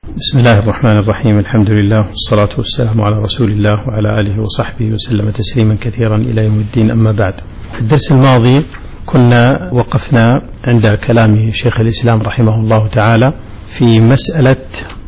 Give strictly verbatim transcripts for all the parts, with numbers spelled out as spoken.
بسم الله الرحمن الرحيم. الحمد لله والصلاة والسلام على رسول الله وعلى آله وصحبه وسلم تسليما كثيرا إلى يوم الدين. أما بعد، في الدرس الماضي كنا وقفنا عند كلام شيخ الإسلام رحمه الله تعالى في مسألة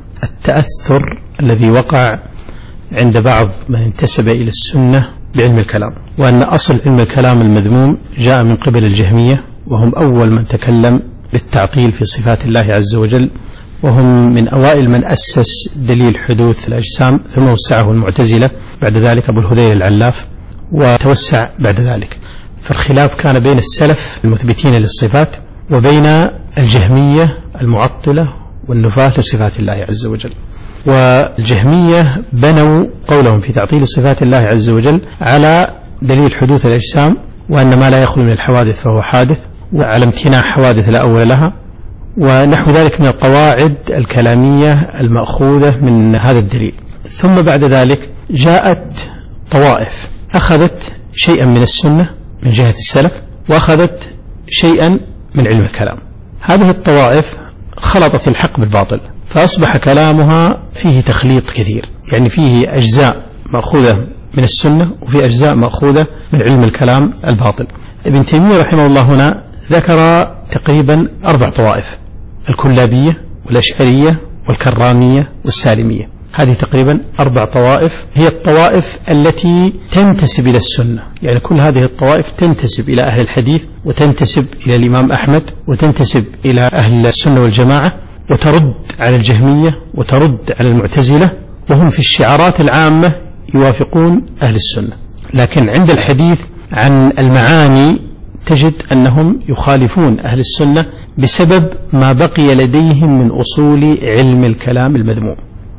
التأثر الذي وقع عند بعض من انتسب إلى السنة بعلم الكلام، وأن أصل علم الكلام المذموم جاء من قبل الجهمية، وهم أول من تكلم بالتعطيل في صفات الله عز وجل، وهم من أوائل من أسس دليل حدوث الأجسام، ثم وسعه المعتزلة، بعد ذلك أبو الهذيل العلاف، وتوسع بعد ذلك. فالخلاف كان بين السلف المثبتين للصفات وبين الجهمية المعطلة والنفاة لصفات الله عز وجل. والجهمية بنوا قولهم في تعطيل صفات الله عز وجل على دليل حدوث الأجسام، وأن ما لا يخلو من الحوادث فهو حادث، وعلى امتناع حوادث لا أول لها، ونحو ذلك من القواعد الكلامية المأخوذة من هذا الدليل. ثم بعد ذلك جاءت طوائف أخذت شيئا من السنة من جهة السلف، وأخذت شيئا من علم الكلام. هذه الطوائف خلطت الحق بالباطل، فأصبح كلامها فيه تخليط كثير، يعني فيه أجزاء مأخوذة من السنة وفي أجزاء مأخوذة من علم الكلام الباطل. ابن تيمية رحمه الله هنا ذكر تقريبا أربع طوائف: الكلابية والأشعرية والكرامية والسالمية. هذه تقريبا أربع طوائف هي الطوائف التي تنتسب إلى السنة، يعني كل هذه الطوائف تنتسب إلى أهل الحديث، وتنتسب إلى الإمام أحمد، وتنتسب إلى أهل السنة والجماعة، وترد على الجهمية وترد على المعتزلة، وهم في الشعارات العامة يوافقون أهل السنة، لكن عند الحديث عن المعاني تجد أنهم يخالفون أهل السنة بسبب ما بقي لديهم من أصول علم الكلام المذموم.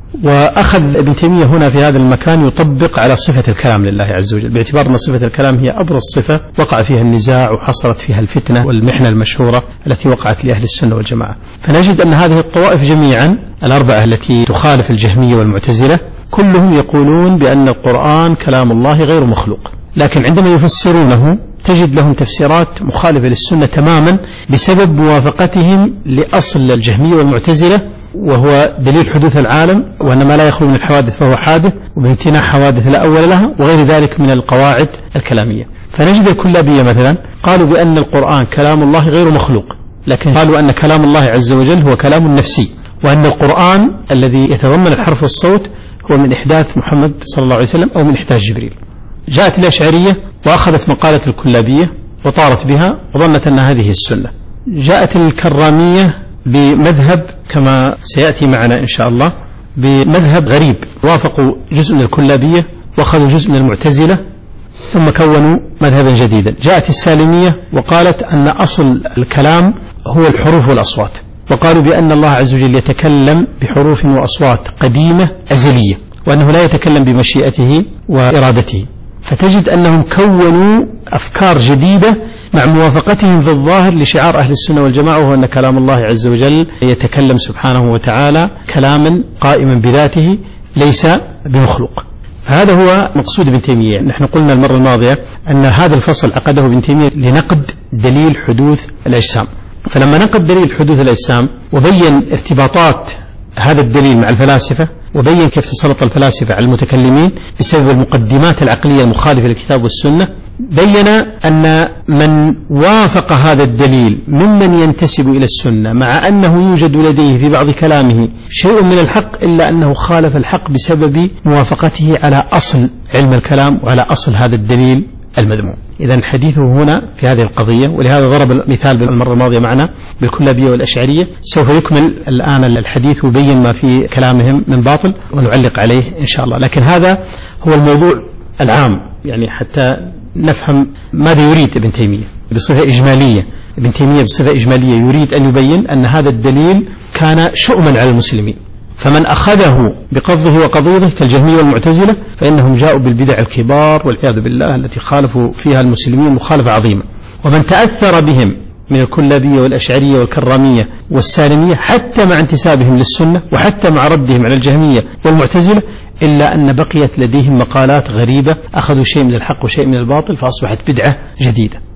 وأخذ ابن تيمية هنا في هذا المكان يطبق على صفة الكلام لله عز وجل، باعتبار أن صفة الكلام هي أبرز صفة وقع فيها النزاع وحصلت فيها الفتنة والمحنة المشهورة التي وقعت لأهل السنة والجماعة. فنجد أن هذه الطوائف جميعا الأربعة التي تخالف الجهمية والمعتزلة كلهم يقولون بأن القرآن كلام الله غير مخلوق، لكن عندما يفسرونه تجد لهم تفسيرات مخالفة للسنة تماما بسبب موافقتهم لأصل الجهمية والمعتزلة، وهو دليل حدوث العالم، وأن ما لا يخلو من الحوادث فهو حادث، وبامتناع حوادث لا أول لها، وغير ذلك من القواعد الكلامية. فنجد الكلابية مثلا قالوا بأن القرآن كلام الله غير مخلوق، لكن قالوا أن كلام الله عز وجل هو كلام نفسي، وأن القرآن الذي يتضمن الحرف والصوت هو من إحداث محمد صلى الله عليه وسلم أو من إحداث جبريل. جاءت الأشعرية وأخذت مقالة الكلابية وطارت بها وظنت أن هذه السنة. جاءت الكرامية بمذهب كما سيأتي معنا إن شاء الله، بمذهب غريب، وافقوا جزء من الكلابية وأخذوا جزء من المعتزلة ثم كونوا مذهبا جديدا. جاءت السالمية وقالت أن أصل الكلام هو الحروف والأصوات، وقالوا بأن الله عز وجل يتكلم بحروف وأصوات قديمة أزلية، وأنه لا يتكلم بمشيئته وإرادته. فتجد أنهم كونوا أفكار جديدة مع موافقتهم في الظاهر لشعار أهل السنة والجماعة، وهو أن كلام الله عز وجل يتكلم سبحانه وتعالى كلاما قائما بذاته ليس بمخلوق. فهذا هو مقصود ابن تيمية. نحن قلنا المرة الماضية أن هذا الفصل عقده ابن تيمية لنقد دليل حدوث الأجسام، فلما نقد دليل حدوث الأجسام وبين ارتباطات هذا الدليل مع الفلاسفة، وبين كيف تسلط الفلاسفة على المتكلمين بسبب المقدمات العقلية المخالفة للكتاب والسنة، بين أن من وافق هذا الدليل ممن ينتسب إلى السنة مع أنه يوجد لديه في بعض كلامه شيء من الحق، إلا أنه خالف الحق بسبب موافقته على أصل علم الكلام وعلى أصل هذا الدليل المذموم. إذن حديثه هنا في هذه القضية، ولهذا ضرب المثال بالمرة الماضية معنا بالكلابية والأشعرية. سوف يكمل الآن الحديث ويبين ما في كلامهم من باطل ونعلق عليه إن شاء الله، لكن هذا هو الموضوع العام، يعني حتى نفهم ماذا يريد ابن تيمية بصفة إجمالية. ابن تيمية بصفة إجمالية يريد أن يبين أن هذا الدليل كان شؤما على المسلمين، فمن أخذه بقضه وقضيضه كالجهمية والمعتزلة فإنهم جاءوا بالبدع الكبار والعياذ بالله التي خالفوا فيها المسلمين مخالفة عظيمة. ومن تأثر بهم من الكلابية والأشعرية والكرامية والسالمية حتى مع انتسابهم للسنة وحتى مع ردهم على الجهمية والمعتزلة، إلا أن بقيت لديهم مقالات غريبة، أخذوا شيء من الحق وشيء من الباطل فأصبحت بدعة جديدة.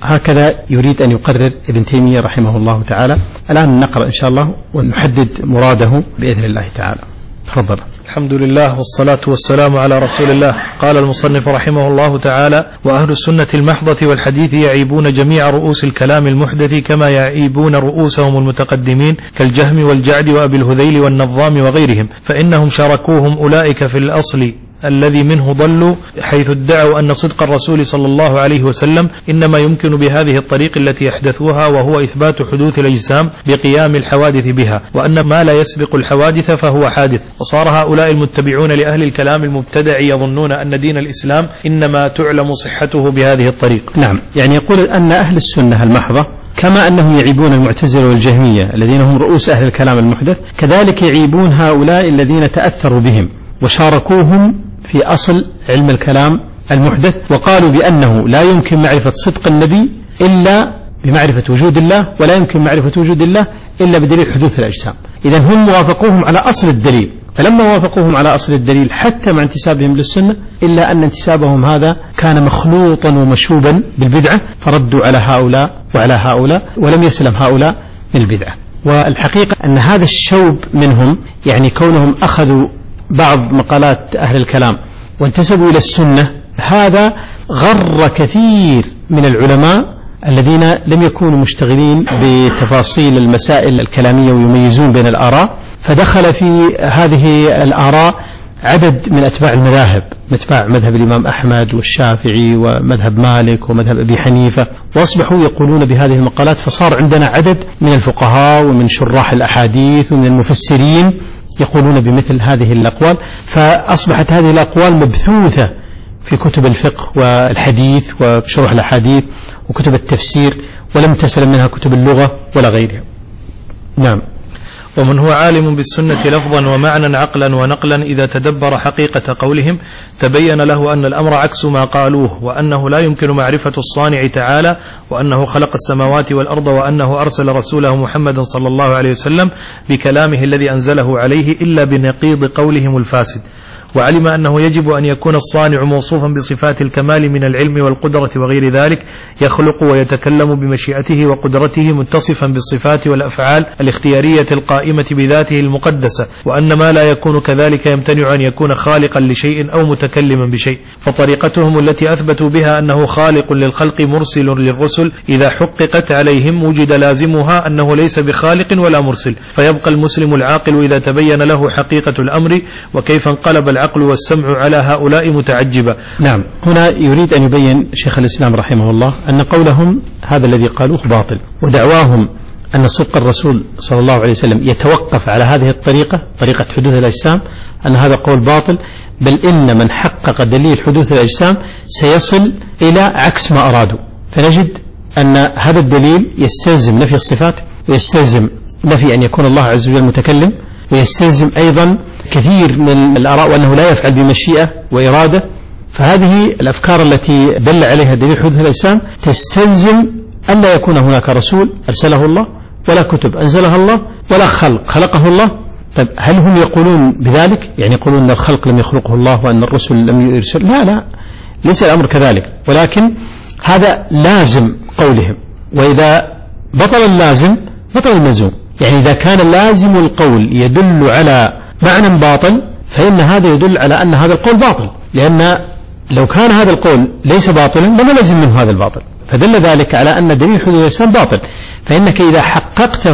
هكذا يريد أن يقرر ابن تيمية رحمه الله تعالى. الآن نقرأ إن شاء الله ونحدد مراده بإذن الله تعالى. تفضل. الحمد لله والصلاة والسلام على رسول الله. قال المصنف رحمه الله تعالى: وأهل السنة المحضة والحديث يعيبون جميع رؤوس الكلام المحدث كما يعيبون رؤوسهم المتقدمين كالجهم والجعد وأبي الهذيل والنظام وغيرهم، فإنهم شاركوهم أولئك في الأصل الذي منه ضلوا، حيث ادعوا أن صدق الرسول صلى الله عليه وسلم إنما يمكن بهذه الطريق التي يحدثوها، وهو إثبات حدوث الأجسام بقيام الحوادث بها، وأن ما لا يسبق الحوادث فهو حادث. وصار هؤلاء المتبعون لأهل الكلام المبتدع يظنون أن دين الإسلام إنما تعلم صحته بهذه الطريق. نعم، يعني يقول أن أهل السنة المحضة كما أنهم يعيبون المعتزلة والجهمية الذين هم رؤوس أهل الكلام المحدث، كذلك يعيبون هؤلاء الذين تأثروا بهم وشاركوهم في أصل علم الكلام المحدث، وقالوا بأنه لا يمكن معرفة صدق النبي إلا بمعرفة وجود الله، ولا يمكن معرفة وجود الله إلا بدليل حدوث الأجسام. إذن هم وافقوهم على أصل الدليل، فلما وافقوهم على أصل الدليل حتى مع انتسابهم للسنة، إلا أن انتسابهم هذا كان مخلوطا ومشوبا بالبدعة، فردوا على هؤلاء وعلى هؤلاء ولم يسلم هؤلاء من البدعة. والحقيقة أن هذا الشوب منهم، يعني كونهم أخذوا بعض مقالات أهل الكلام وانتسبوا إلى السنة، هذا غر كثير من العلماء الذين لم يكونوا مشتغلين بتفاصيل المسائل الكلامية ويميزون بين الآراء، فدخل في هذه الآراء عدد من أتباع المذاهب، أتباع مذهب الإمام أحمد والشافعي ومذهب مالك ومذهب أبي حنيفة، وأصبحوا يقولون بهذه المقالات، فصار عندنا عدد من الفقهاء ومن شراح الأحاديث ومن المفسرين يقولون بمثل هذه الأقوال، فأصبحت هذه الأقوال مبثوثة في كتب الفقه والحديث وشرح الأحاديث وكتب التفسير، ولم تسلم منها كتب اللغة ولا غيرها. نعم. ومن هو عالم بالسنة لفظا ومعنى عقلا ونقلا إذا تدبر حقيقة قولهم تبين له أن الأمر عكس ما قالوه، وأنه لا يمكن معرفة الصانع تعالى، وأنه خلق السماوات والأرض، وأنه أرسل رسوله محمد صلى الله عليه وسلم بكلامه الذي أنزله عليه إلا بنقيض قولهم الفاسد. وعلم أنه يجب أن يكون الصانع موصوفا بصفات الكمال من العلم والقدرة وغير ذلك، يخلق ويتكلم بمشيئته وقدرته، متصفا بالصفات والأفعال الاختيارية القائمة بذاته المقدسة، وأن ما لا يكون كذلك يمتنع أن يكون خالقا لشيء أو متكلما بشيء. فطريقتهم التي أثبتوا بها أنه خالق للخلق مرسل للرسل إذا حققت عليهم وجد لازمها أنه ليس بخالق ولا مرسل، فيبقى المسلم العاقل إذا تبين له حقيقة الأمر وكيف انقلب العقل والسمع على هؤلاء متعجبا. نعم، هنا يريد أن يبين شيخ الإسلام رحمه الله أن قولهم هذا الذي قالوه باطل، ودعواهم أن صدق الرسول صلى الله عليه وسلم يتوقف على هذه الطريقة، طريقة حدوث الأجسام، أن هذا قول باطل، بل إن من حقق دليل حدوث الأجسام سيصل إلى عكس ما أرادوا. فنجد أن هذا الدليل يستلزم نفي الصفات، ويستلزم نفي أن يكون الله عز وجل متكلم، ويستلزم أيضا كثير من الآراء وأنه لا يفعل بمشيئة وإرادة. فهذه الأفكار التي دل عليها دليل حدوث الأجسام تستلزم أن لا يكون هناك رسول أرسله الله، ولا كتب أنزلها الله، ولا خلق خلقه الله. طيب هل هم يقولون بذلك؟ يعني يقولون أن الخلق لم يخلقه الله وأن الرسل لم يرسل؟ لا لا، ليس الأمر كذلك، ولكن هذا لازم قولهم، وإذا بطل اللازم بطل الملزوم. يعني إذا كان لازم القول يدل على معنى باطل، فإن هذا يدل على أن هذا القول باطل، لأن لو كان هذا القول ليس باطلا لما لازم منه هذا الباطل، فدل ذلك على أن دليل حدوث الإسلام باطل. فإنك إذا حققته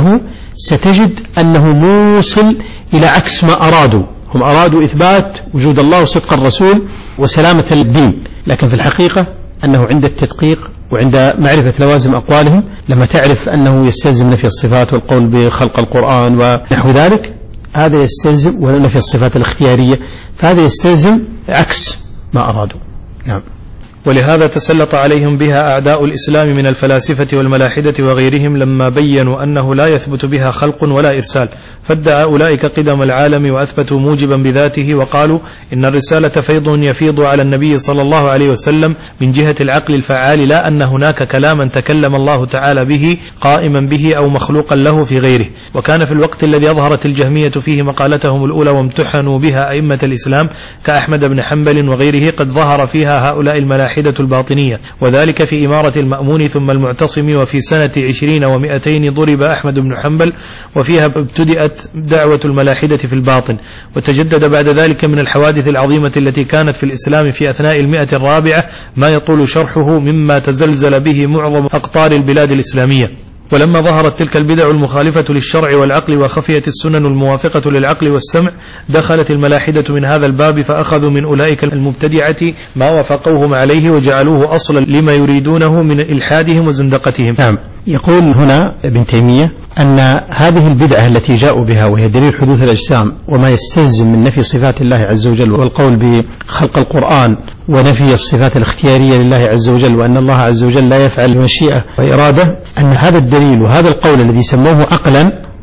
ستجد أنه موصل إلى عكس ما أرادوا. هم أرادوا إثبات وجود الله وصدق الرسول وسلامة الدين، لكن في الحقيقة أنه عند التدقيق وعند معرفة لوازم أقوالهم، لما تعرف أنه يستلزم نفي الصفات والقول بخلق القرآن ونحو ذلك، هذا يستلزم ونفي الصفات الاختيارية، فهذا يستلزم عكس ما أرادوا. نعم. ولهذا تسلط عليهم بها أعداء الإسلام من الفلاسفة والملاحدة وغيرهم لما بيّنوا أنه لا يثبت بها خلق ولا إرسال، فادعى أولئك قدم العالم وأثبتوا موجبا بذاته، وقالوا إن الرسالة فيض يفيض على النبي صلى الله عليه وسلم من جهة العقل الفعال، لا أن هناك كلاما تكلم الله تعالى به قائما به أو مخلوقا له في غيره. وكان في الوقت الذي أظهرت الجهمية فيه مقالتهم الأولى وامتحنوا بها أئمة الإسلام كأحمد بن حنبل وغيره قد ظهر فيها هؤلاء الملاحدة الملاحدة الباطنية، وذلك في إمارة المأمون ثم المعتصم، وفي سنة عشرين ومئتين ضرب أحمد بن حنبل، وفيها ابتدأت دعوة الملاحدة في الباطن، وتجدد بعد ذلك من الحوادث العظيمة التي كانت في الإسلام في أثناء المئة الرابعة ما يطول شرحه مما تزلزل به معظم أقطار البلاد الإسلامية. ولما ظهرت تلك البدع المخالفة للشرع والعقل وخفيت السنن الموافقة للعقل والسمع دخلت الملاحدة من هذا الباب، فأخذوا من أولئك المبتدعة ما وافقوهم عليه وجعلوه أصلا لما يريدونه من إلحادهم وزندقتهم. نعم. يقول هنا ابن تيمية أن هذه البدعة التي جاءوا بها وهي دليل حدوث الأجسام وما يستلزم من نفي صفات الله عز وجل والقول بخلق القرآن ونفي الصفات الاختيارية لله عز وجل وأن الله عز وجل لا يفعل مشيئة وإرادة، أن هذا الدليل وهذا القول الذي سموه عقلا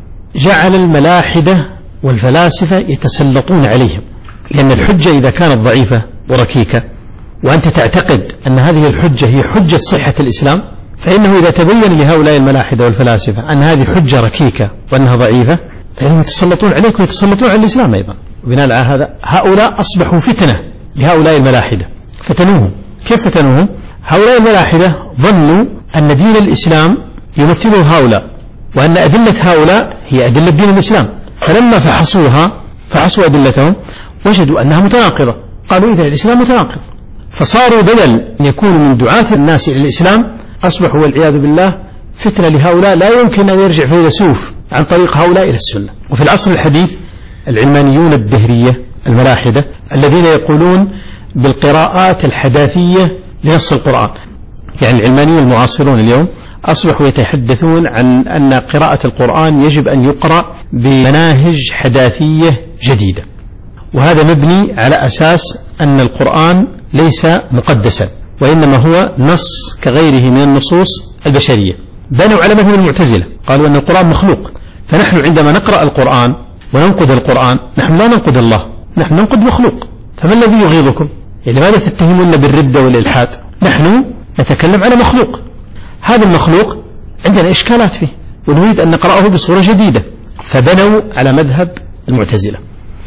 جعل الملاحدة والفلاسفة يتسلطون عليهم، لأن الحجة إذا كانت ضعيفة وركيكة وأنت تعتقد أن هذه الحجة هي حجة صحة الإسلام، فإنه إذا تبين لهؤلاء الملاحدة والفلاسفة أن هذه حجة ركيكة وأنها ضعيفة فإنهم يتسلطون عليك ويتسلطون على الإسلام أيضا. وبناء على هذا هؤلاء أصبحوا فتنة لهؤلاء الملاحدة، فتنوهم. كيف فتنوهم؟ هؤلاء الملاحدة ظنوا أن دين الإسلام يمثله هؤلاء وأن أدلة هؤلاء هي أدلة دين الإسلام، فلما فحصوها فحصوا أدلتهم وجدوا أنها متناقضة، قالوا إذا الإسلام متناقض، فصاروا بدل أن يكونوا من دعاة الناس إلى الإسلام أصبحوا والعياذ بالله فتنة لهؤلاء لا يمكن أن يرجع فيلسوف عن طريق هؤلاء إلى السنة. وفي العصر الحديث العلمانيون الدهرية الملاحدة الذين يقولون بالقراءات الحداثية لنص القرآن، يعني العلمانيون المعاصرون اليوم أصبحوا يتحدثون عن أن قراءة القرآن يجب أن يقرأ بمناهج حداثية جديدة، وهذا مبني على أساس أن القرآن ليس مقدسا وإنما هو نص كغيره من النصوص البشرية. بنوا على مذهب المعتزلة، قالوا أن القرآن مخلوق، فنحن عندما نقرأ القرآن وننقد القرآن نحن لا ننقد الله، نحن ننقد مخلوق. فما الذي يغيظكم؟ لماذا تتهمون بالردة والإلحاد؟ نحن نتكلم على مخلوق، هذا المخلوق عندنا إشكالات فيه ونريد أن نقرأه بصورة جديدة، فبنوا على مذهب المعتزلة.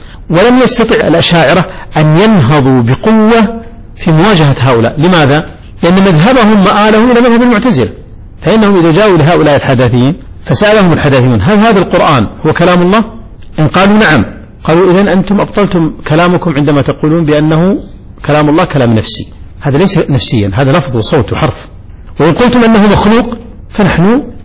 ولم يستطع الأشاعرة أن ينهضوا بقوة في مواجهة هؤلاء. لماذا؟ لأن مذهبهم مآله إلى مذهب المعتزلة، فإنهم إذا جاءوا لهؤلاء الحداثيين فسألهم الحداثيون هل هذا القرآن هو كلام الله؟ إن قالوا نعم قالوا إذن أنتم أبطلتم كلامكم عندما تقولون بأنه كلام الله كلام نفسي، هذا ليس نفسيا، هذا لفظ وصوت وحرف. وإن قلتم أنه مخلوق فنحن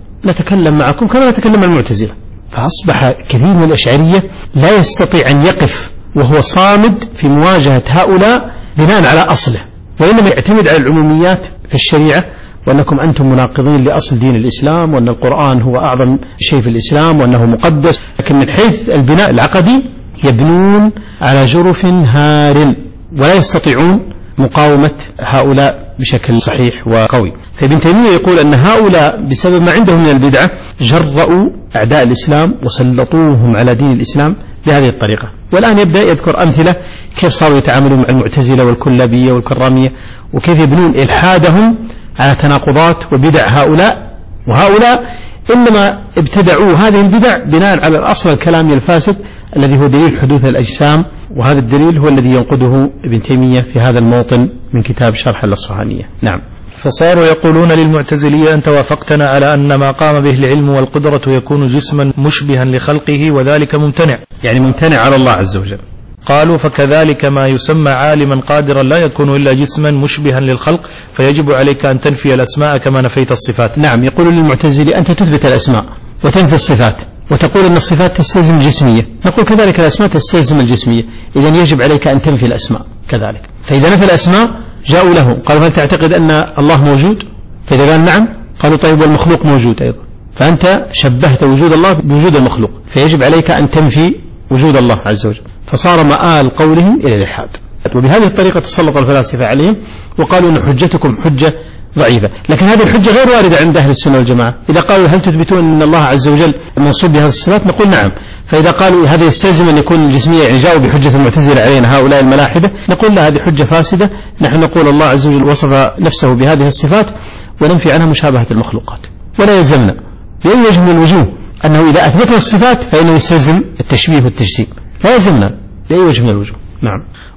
نتكلم معكم كما نتكلم مع المعتزلة. فأصبح كثير من الأشعرية لا يستطيع أن يقف وهو صامد في مواجهة هؤلاء بناء على أصله، وإنما يعتمد على العموميات في الشريعة، وأنكم أنتم مناقضين لأصل دين الإسلام، وأن القرآن هو أعظم شيء في الإسلام وأنه مقدس. لكن من حيث البناء العقدي يبنون على جرف هار ولا يستطيعون مقاومة هؤلاء بشكل صحيح وقوي. فابن تيمية يقول أن هؤلاء بسبب ما عندهم من البدعة جرؤوا أعداء الإسلام وسلطوهم على دين الإسلام بهذه الطريقة. والآن يبدأ يذكر أمثلة كيف صاروا يتعاملون مع المعتزلة والكلابية والكرامية وكيف يبنون إلحادهم على تناقضات وبدع هؤلاء. وهؤلاء إنما ابتدعوا هذه البدع بناء على الأصل الكلامي الفاسد الذي هو دليل حدوث الأجسام، وهذا الدليل هو الذي ينقده ابن تيمية في هذا الموطن من كتاب شرح الأصفهانية. نعم. فصاروا يقولون للمعتزلية أنت وافقتنا على أن ما قام به العلم والقدرة يكون جسما مشبها لخلقه وذلك ممتنع، يعني ممتنع على الله عز وجل. قالوا فكذلك ما يسمى عالما قادرا لا يكون إلا جسما مشبها للخلق، فيجب عليك أن تنفي الأسماء كما نفيت الصفات. نعم. يقول للمعتزلي أنت تثبت الأسماء وتنفي الصفات وتقول أن الصفات تستلزم الجسمية، نقول كذلك الأسماء تستلزم الجسمية، إذن يجب عليك أن تنفي الأسماء كذلك. فإذا نفى الأسماء جاءوا له قالوا هل تعتقد أن الله موجود؟ فإذا قال نعم قالوا طيب والمخلوق موجود أيضا، فأنت شبهت وجود الله بوجود المخلوق، فيجب عليك أن تنفي وجود الله عز وجل. فصار مآل قولهم إلى الإلحاد، وبهذه الطريقة تسلط الفلاسفة عليهم وقالوا أن حجتكم حجة ضعيفة. لكن هذه الحجة غير واردة عند أهل السنة والجماعة. إذا قالوا هل تثبتون أن الله عز وجل منصوب بهذه الصفات نقول نعم. فإذا قالوا هذا يستلزم أن يكون الجسمية، يعني جاءوا بحجة المعتزلة علينا هؤلاء الملاحدة، نقول لا هذه حجة فاسدة، نحن نقول الله عز وجل وصف نفسه بهذه الصفات وننفي عنها مشابهة المخلوقات، ولا يلزمنا بأي وجه من الوجوه أنه إذا أثبتنا الصفات فإنه يستلزم التشبيه والتجسيم، لا يلزمنا بأي وجه من الوجوه. نعم.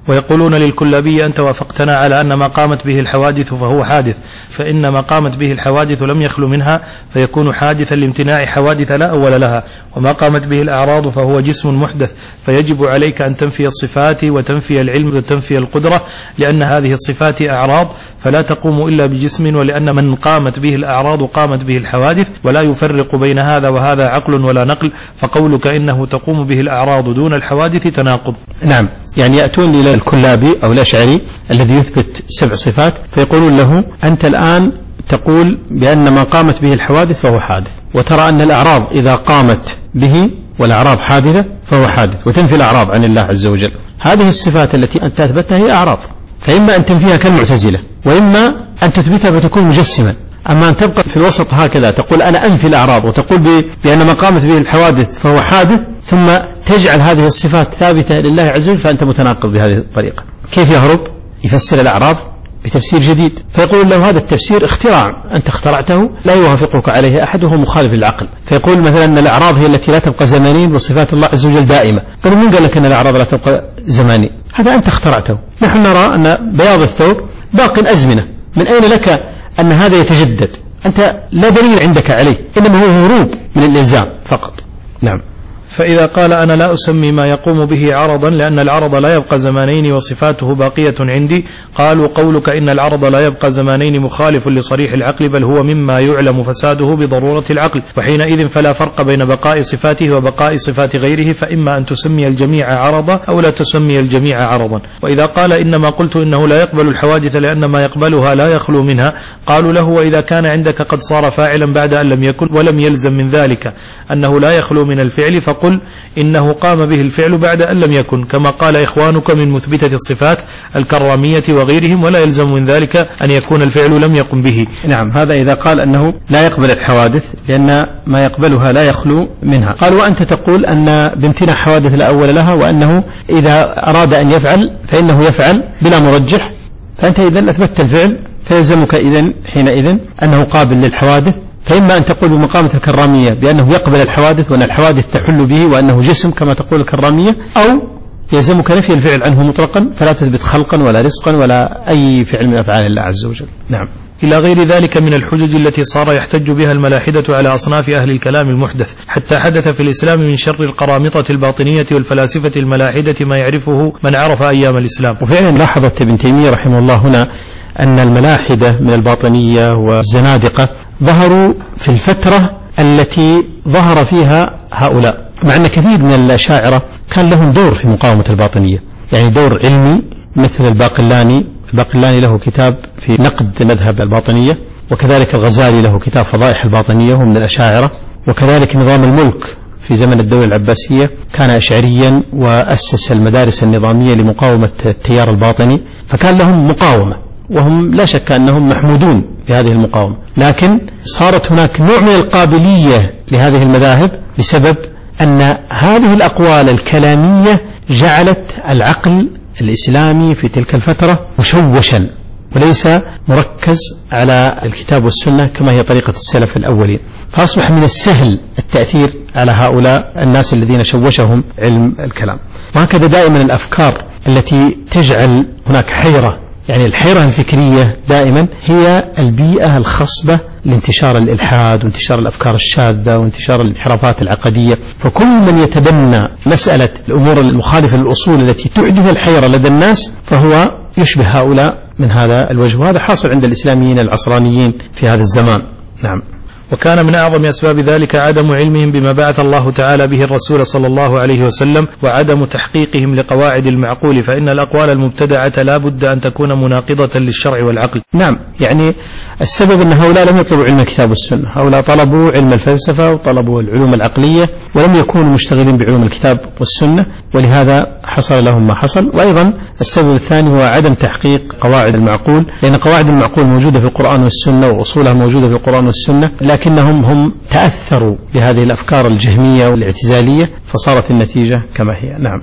ويقولون للكلابي أنت وافقتنا على أن ما قامت به الحوادث فهو حادث، فإن ما قامت به الحوادث لم يخلو منها فيكون حادثا لامتناع حوادث لا أول لها، وما قامت به الأعراض فهو جسم محدث، فيجب عليك أن تنفي الصفات وتنفي العلم وتنفي القدرة، لأن هذه الصفات أعراض فلا تقوم إلا بجسم، ولأن من قامت به الأعراض قامت به الحوادث، ولا يفرق بين هذا وهذا عقل ولا نقل، فقولك إنه تقوم به الأعراض دون الحوادث تناقض. نعم، يعني يأتون إلى الكلابي أو الأشعري الذي يثبت سبع صفات فيقولون له أنت الآن تقول بأن ما قامت به الحوادث فهو حادث، وترى أن الأعراض إذا قامت به والأعراض حادثة فهو حادث، وتنفي الأعراض عن الله عز وجل. هذه الصفات التي أنت أثبتها هي أعراض، فإما أن تنفيها كالمعتزلة، وإما أن تثبتها فتكون مجسما. أما أن تبقى في الوسط هكذا تقول أنا أنفي الأعراض وتقول بأن ما قامت به الحوادث فهو حادث، ثم تجعل هذه الصفات ثابتة لله عز وجل، فأنت متناقض بهذه الطريقة. كيف يهرب؟ يفسر الأعراض بتفسير جديد، فيقول له هذا التفسير اختراع أنت اخترعته لا يوافقك عليه أحد وهو مخالف للعقل. فيقول مثلا أن الأعراض هي التي لا تبقى زمانين وصفات الله عز وجل دائمة. قالوا من قال لك أن الأعراض لا تبقى زمانين؟ هذا أنت اخترعته. نحن نرى أن بياض الثوب باق أزمنة، من أين لك أن هذا يتجدد؟ أنت لا دليل عندك عليه، إنما هو هروب من الإلزام فقط. نعم. فإذا قال أنا لا أسمي ما يقوم به عرضا لأن العرض لا يبقى زمانين وصفاته باقية عندي، قالوا قولك إن العرض لا يبقى زمانين مخالف لصريح العقل، بل هو مما يعلم فساده بضرورة العقل، وحينئذ فلا فرق بين بقاء صفاته وبقاء صفات غيره، فإما أن تسمي الجميع عرضا أو لا تسمي الجميع عرضا. وإذا قال إنما قلت إنه لا يقبل الحوادث لأن ما يقبلها لا يخلو منها، قالوا له وإذا كان عندك قد صار فاعلا بعد أن لم يكن ولم يلزم من ذلك أنه لا يخلو من الفعل، فقل إنه قام به الفعل بعد أن لم يكن، كما قال إخوانك من مثبتة الصفات الكرامية وغيرهم، ولا يلزم من ذلك أن يكون الفعل لم يقم به. نعم، هذا إذا قال أنه لا يقبل الحوادث لأن ما يقبلها لا يخلو منها. قال وأنت تقول أن بامتناع حوادث لا أول لها، وأنه إذا أراد أن يفعل فإنه يفعل بلا مرجح، فأنت إذن أثبتت الفعل فيلزمك إذن حينئذ أنه قابل للحوادث. فإما أن تقول بمقامة الكرامية بأنه يقبل الحوادث وأن الحوادث تحل به وأنه جسم كما تقول الكرامية، أو يلزمك نفي الفعل عنه مطلقا فلا تثبت خلقا ولا رزقا ولا أي فعل من أفعال الله عز وجل. نعم. إلى غير ذلك من الحجج التي صار يحتج بها الملاحدة على أصناف أهل الكلام المحدث، حتى حدث في الإسلام من شر القرامطة الباطنية والفلاسفة الملاحدة ما يعرفه من عرف أيام الإسلام. وفعلا لاحظت ابن تيمية رحمه الله هنا أن الملاحدة من الباطنية والزنادقة ظهروا في الفترة التي ظهر فيها هؤلاء، مع أن كثير من الأشاعرة كان لهم دور في مقاومة الباطنية، يعني دور علمي مثل الباقلاني. الباقلاني له كتاب في نقد مذهب الباطنية، وكذلك الغزالي له كتاب فضائح الباطنية وهو من الأشاعرة، وكذلك نظام الملك في زمن الدولة العباسية كان أشعريا وأسس المدارس النظامية لمقاومة التيار الباطني، فكان لهم مقاومة وهم لا شك أنهم محمودون بهذه المقاومة، لكن صارت هناك نوع من القابلية لهذه المذاهب بسبب أن هذه الأقوال الكلامية جعلت العقل الإسلامي في تلك الفترة مشوشا وليس مركز على الكتاب والسنة كما هي طريقة السلف الأولين، فأصبح من السهل التأثير على هؤلاء الناس الذين شوشهم علم الكلام. وهكذا دائما الأفكار التي تجعل هناك حيرة، يعني الحيرة الفكرية دائما هي البيئة الخصبة لانتشار الإلحاد وانتشار الأفكار الشاذة وانتشار الانحرافات العقدية. فكل من يتبنى مسألة الأمور المخالفة للأصول التي تحدث الحيرة لدى الناس فهو يشبه هؤلاء من هذا الوجه، وهذا حاصل عند الإسلاميين العصرانيين في هذا الزمان. نعم. وكان من أعظم أسباب ذلك عدم علمهم بما بعث الله تعالى به الرسول صلى الله عليه وسلم، وعدم تحقيقهم لقواعد المعقول، فإن الأقوال المبتدعة لا بد أن تكون مناقضة للشرع والعقل. نعم، يعني السبب أن هؤلاء لم يطلبوا علم الكتاب والسنة، هؤلاء طلبوا علم الفلسفة وطلبوا العلوم العقلية ولم يكونوا مشتغلين بعلوم الكتاب والسنة، ولهذا حصل لهم ما حصل. وأيضا السبب الثاني هو عدم تحقيق قواعد المعقول، لأن قواعد المعقول موجودة في القرآن والسنة وأصولها موجودة في القرآن والسنة، لكنهم هم تأثروا بهذه الأفكار الجهمية والاعتزالية فصارت النتيجة كما هي. نعم.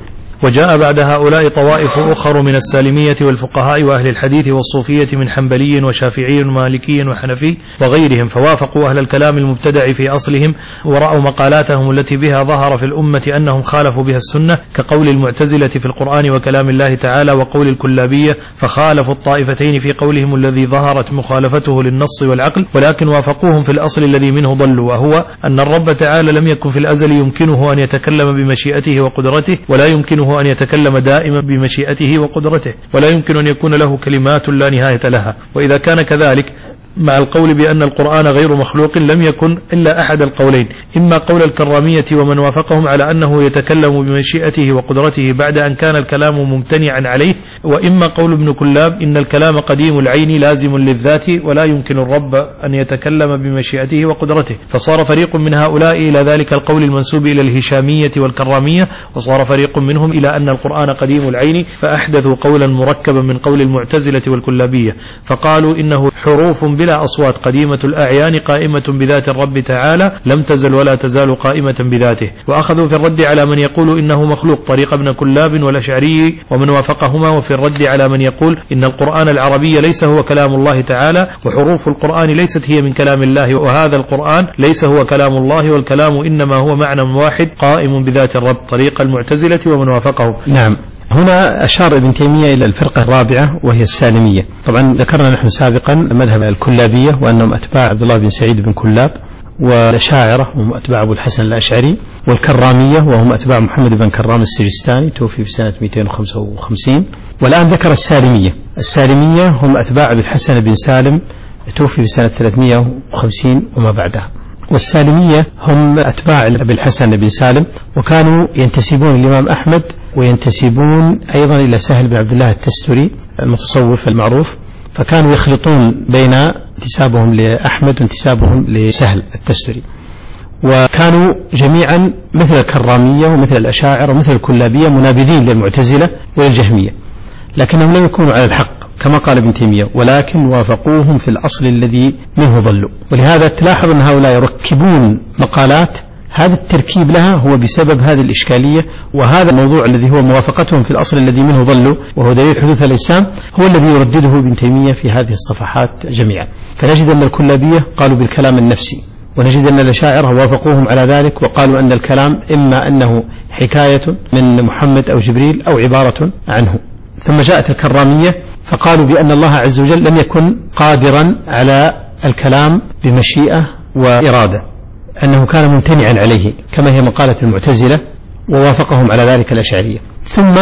وجاء بعد هؤلاء طوائف أخر من السالمية والفقهاء وأهل الحديث والصوفية من حنبلي وشافعي ومالكي وحنفي وغيرهم، فوافقوا أهل الكلام المبتدع في أصلهم، ورأوا مقالاتهم التي بها ظهر في الأمة أنهم خالفوا بها السنة، كقول المعتزلة في القرآن وكلام الله تعالى، وقول الكلابية، فخالفوا الطائفتين في قولهم الذي ظهرت مخالفته للنص والعقل، ولكن وافقوهم في الأصل الذي منه ضلوا، وهو أن الرب تعالى لم يكن في الأزل يمكنه أن يتكلم بمشيئته وقدرته، ولا يمكنه أن يتكلم دائما بمشيئته وقدرته، ولا يمكن أن يكون له كلمات لا نهاية لها. وإذا كان كذلك مع القول بأن القرآن غير مخلوق لم يكن إلا أحد القولين، إما قول الكرامية ومن وافقهم على أنه يتكلم بمشيئته وقدرته بعد أن كان الكلام ممتنعا عليه، وإما قول ابن كلاب إن الكلام قديم العين لازم للذات ولا يمكن الرب أن يتكلم بمشيئته وقدرته، فصار فريق من هؤلاء إلى ذلك القول المنسوب إلى الهشامية والكرامية، وصار فريق منهم إلى أن القرآن قديم العين، فأحدثوا قولا مركبا من قول المعتزلة والكلابية، فقالوا إنه حروف بلا أصوات قديمة الأعيان قائمة بذات الرب تعالى لم تزل ولا تزال قائمة بذاته. وأخذوا في الرد على من يقول إنه مخلوق طريق ابن كلاب والأشعري ومن وافقهما، وفي الرد على من يقول إن القرآن العربي ليس هو كلام الله تعالى، وحروف القرآن ليست هي من كلام الله، وهذا القرآن ليس هو كلام الله، والكلام إنما هو معنى واحد قائم بذات الرب، طريق المعتزلة ومن وافقه. نعم. هنا أشار ابن تيمية إلى الفرقة الرابعة وهي السالمية. طبعا ذكرنا نحن سابقا مذهب الكلابية وأنهم أتباع عبد الله بن سعيد بن كلاب، والأشاعرة وهم أتباع أبو الحسن الأشعري، والكرامية وهم أتباع محمد بن كرام السجستاني توفي في سنة مئتين وخمسة وخمسين. والآن ذكر السالمية. السالمية هم أتباع أبي الحسن بن سالم توفي في سنة ثلاثمئة وخمسين وما بعدها. والسالمية هم أتباع أبي الحسن بن سالم، وكانوا ينتسبون للإمام أحمد وينتسبون أيضا إلى سهل بن عبد الله التستري المتصوف المعروف، فكانوا يخلطون بين انتسابهم لأحمد وانتسابهم لسهل التستري، وكانوا جميعا مثل الكرامية ومثل الأشاعرة ومثل الكلابية منابذين للمعتزلة والجهمية، لكنهم لم يكونوا على الحق كما قال ابن تيمية، ولكن وافقوهم في الأصل الذي منه ضلوا. ولهذا تلاحظ أن هؤلاء يركبون مقالات، هذا التركيب لها هو بسبب هذه الإشكالية، وهذا الموضوع الذي هو موافقتهم في الأصل الذي منه ضلوا وهو دليل حدوث الإسلام هو الذي يردده ابن تيمية في هذه الصفحات جميعا. فنجد أن الكلابية قالوا بالكلام النفسي، ونجد أن الأشاعرة وافقوهم على ذلك وقالوا أن الكلام إما أنه حكاية من محمد أو جبريل أو عبارة عنه. ثم جاءت الكرامية فقالوا بأن الله عز وجل لم يكن قادرا على الكلام بمشيئة وإرادة، أنه كان ممتنعا عليه كما هي مقالة المعتزلة، ووافقهم على ذلك الأشعرية، ثم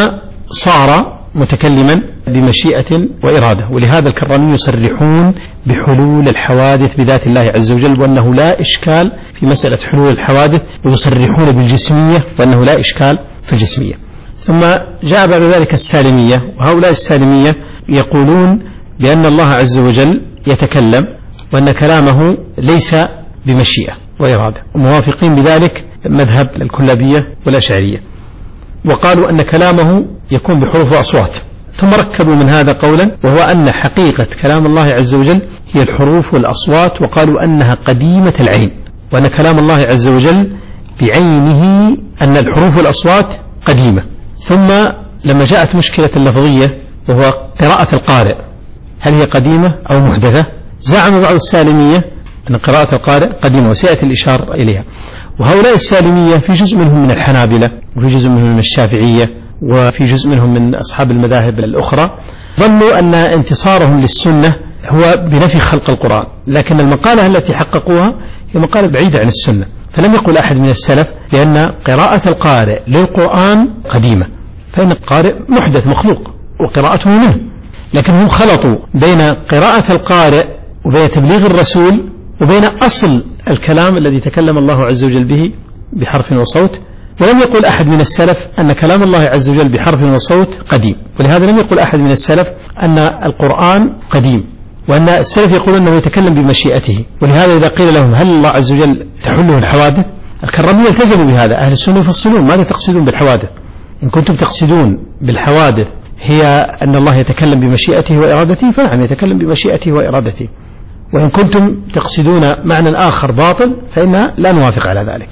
صار متكلما بمشيئة وإرادة. ولهذا الكرامية يصرحون بحلول الحوادث بذات الله عز وجل، وأنه لا إشكال في مسألة حلول الحوادث، ويصرحون بالجسمية وأنه لا إشكال في الجسمية. ثم جاء بعد ذلك السالمية، وهؤلاء السالمية يقولون بأن الله عز وجل يتكلم وأن كلامه ليس بمشيئة وإرادة، موافقين بذلك مذهب الكلابية والأشعرية، وقالوا أن كلامه يكون بحروف وأصوات. ثم ركبوا من هذا قولا وهو أن حقيقة كلام الله عز وجل هي الحروف والأصوات، وقالوا أنها قديمة العين، وأن كلام الله عز وجل بعينه أن الحروف والأصوات قديمة. ثم لما جاءت مشكلة اللفظية وهو قراءة القارئ هل هي قديمة أو محدثة، زعم بعض السالمية أن قراءة القارئ قديمة، وسيأتي الإشارة إليها. وهؤلاء السالمية في جزء منهم من الحنابلة، وفي جزء منهم من الشافعية، وفي جزء منهم من أصحاب المذاهب الأخرى، ظنوا أن انتصارهم للسنة هو بنفي خلق القرآن، لكن المقالة التي حققوها هي مقالة بعيدة عن السنة. فلم يقل أحد من السلف بأن قراءة القارئ للقرآن قديمة، فإن القارئ محدث مخلوق وقراءته منه، لكن هم خلطوا بين قراءة القارئ وبين تبليغ الرسول وبين أصل الكلام الذي تكلم الله عز وجل به بحرف وصوت. ولم يقل أحد من السلف أن كلام الله عز وجل بحرف وصوت قديم، ولهذا لم يقل أحد من السلف أن القرآن قديم، وأن السلف يقول أنه يتكلم بمشيئته. ولهذا إذا قيل لهم هل الله عز وجل تحله الحوادث، الكرامية التزموا بهذا. أهل السنة يفصلون ماذا تقصدون بالحوادث. إن كنتم تقصدون بالحوادث هي أن الله يتكلم بمشيئته وإرادته فنعم يتكلم بمشيئته وإرادته، وإن كنتم تقصدون معنى آخر باطل فإننا لا نوافق على ذلك.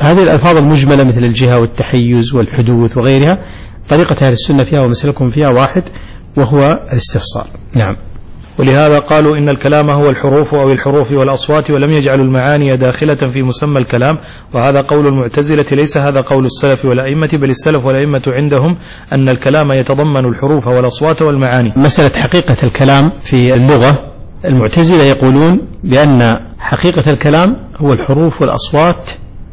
هذه الألفاظ المجملة مثل الجهة والتحيز والحدوث وغيرها طريقة أهل السنة فيها ومسلكهم فيها واحد، وهو الاستفصال. نعم. ولهذا قالوا إن الكلام هو الحروف أو الحروف والأصوات، ولم يجعلوا المعاني داخلة في مسمى الكلام، وهذا قول المعتزلة، ليس هذا قول السلف والأئمة، بل السلف والأئمة عندهم أن الكلام يتضمن الحروف والأصوات والمعاني. مسألة حقيقة الكلام في اللغة، المعتزلة يقولون بأن حقيقة الكلام هو الحروف والأصوات،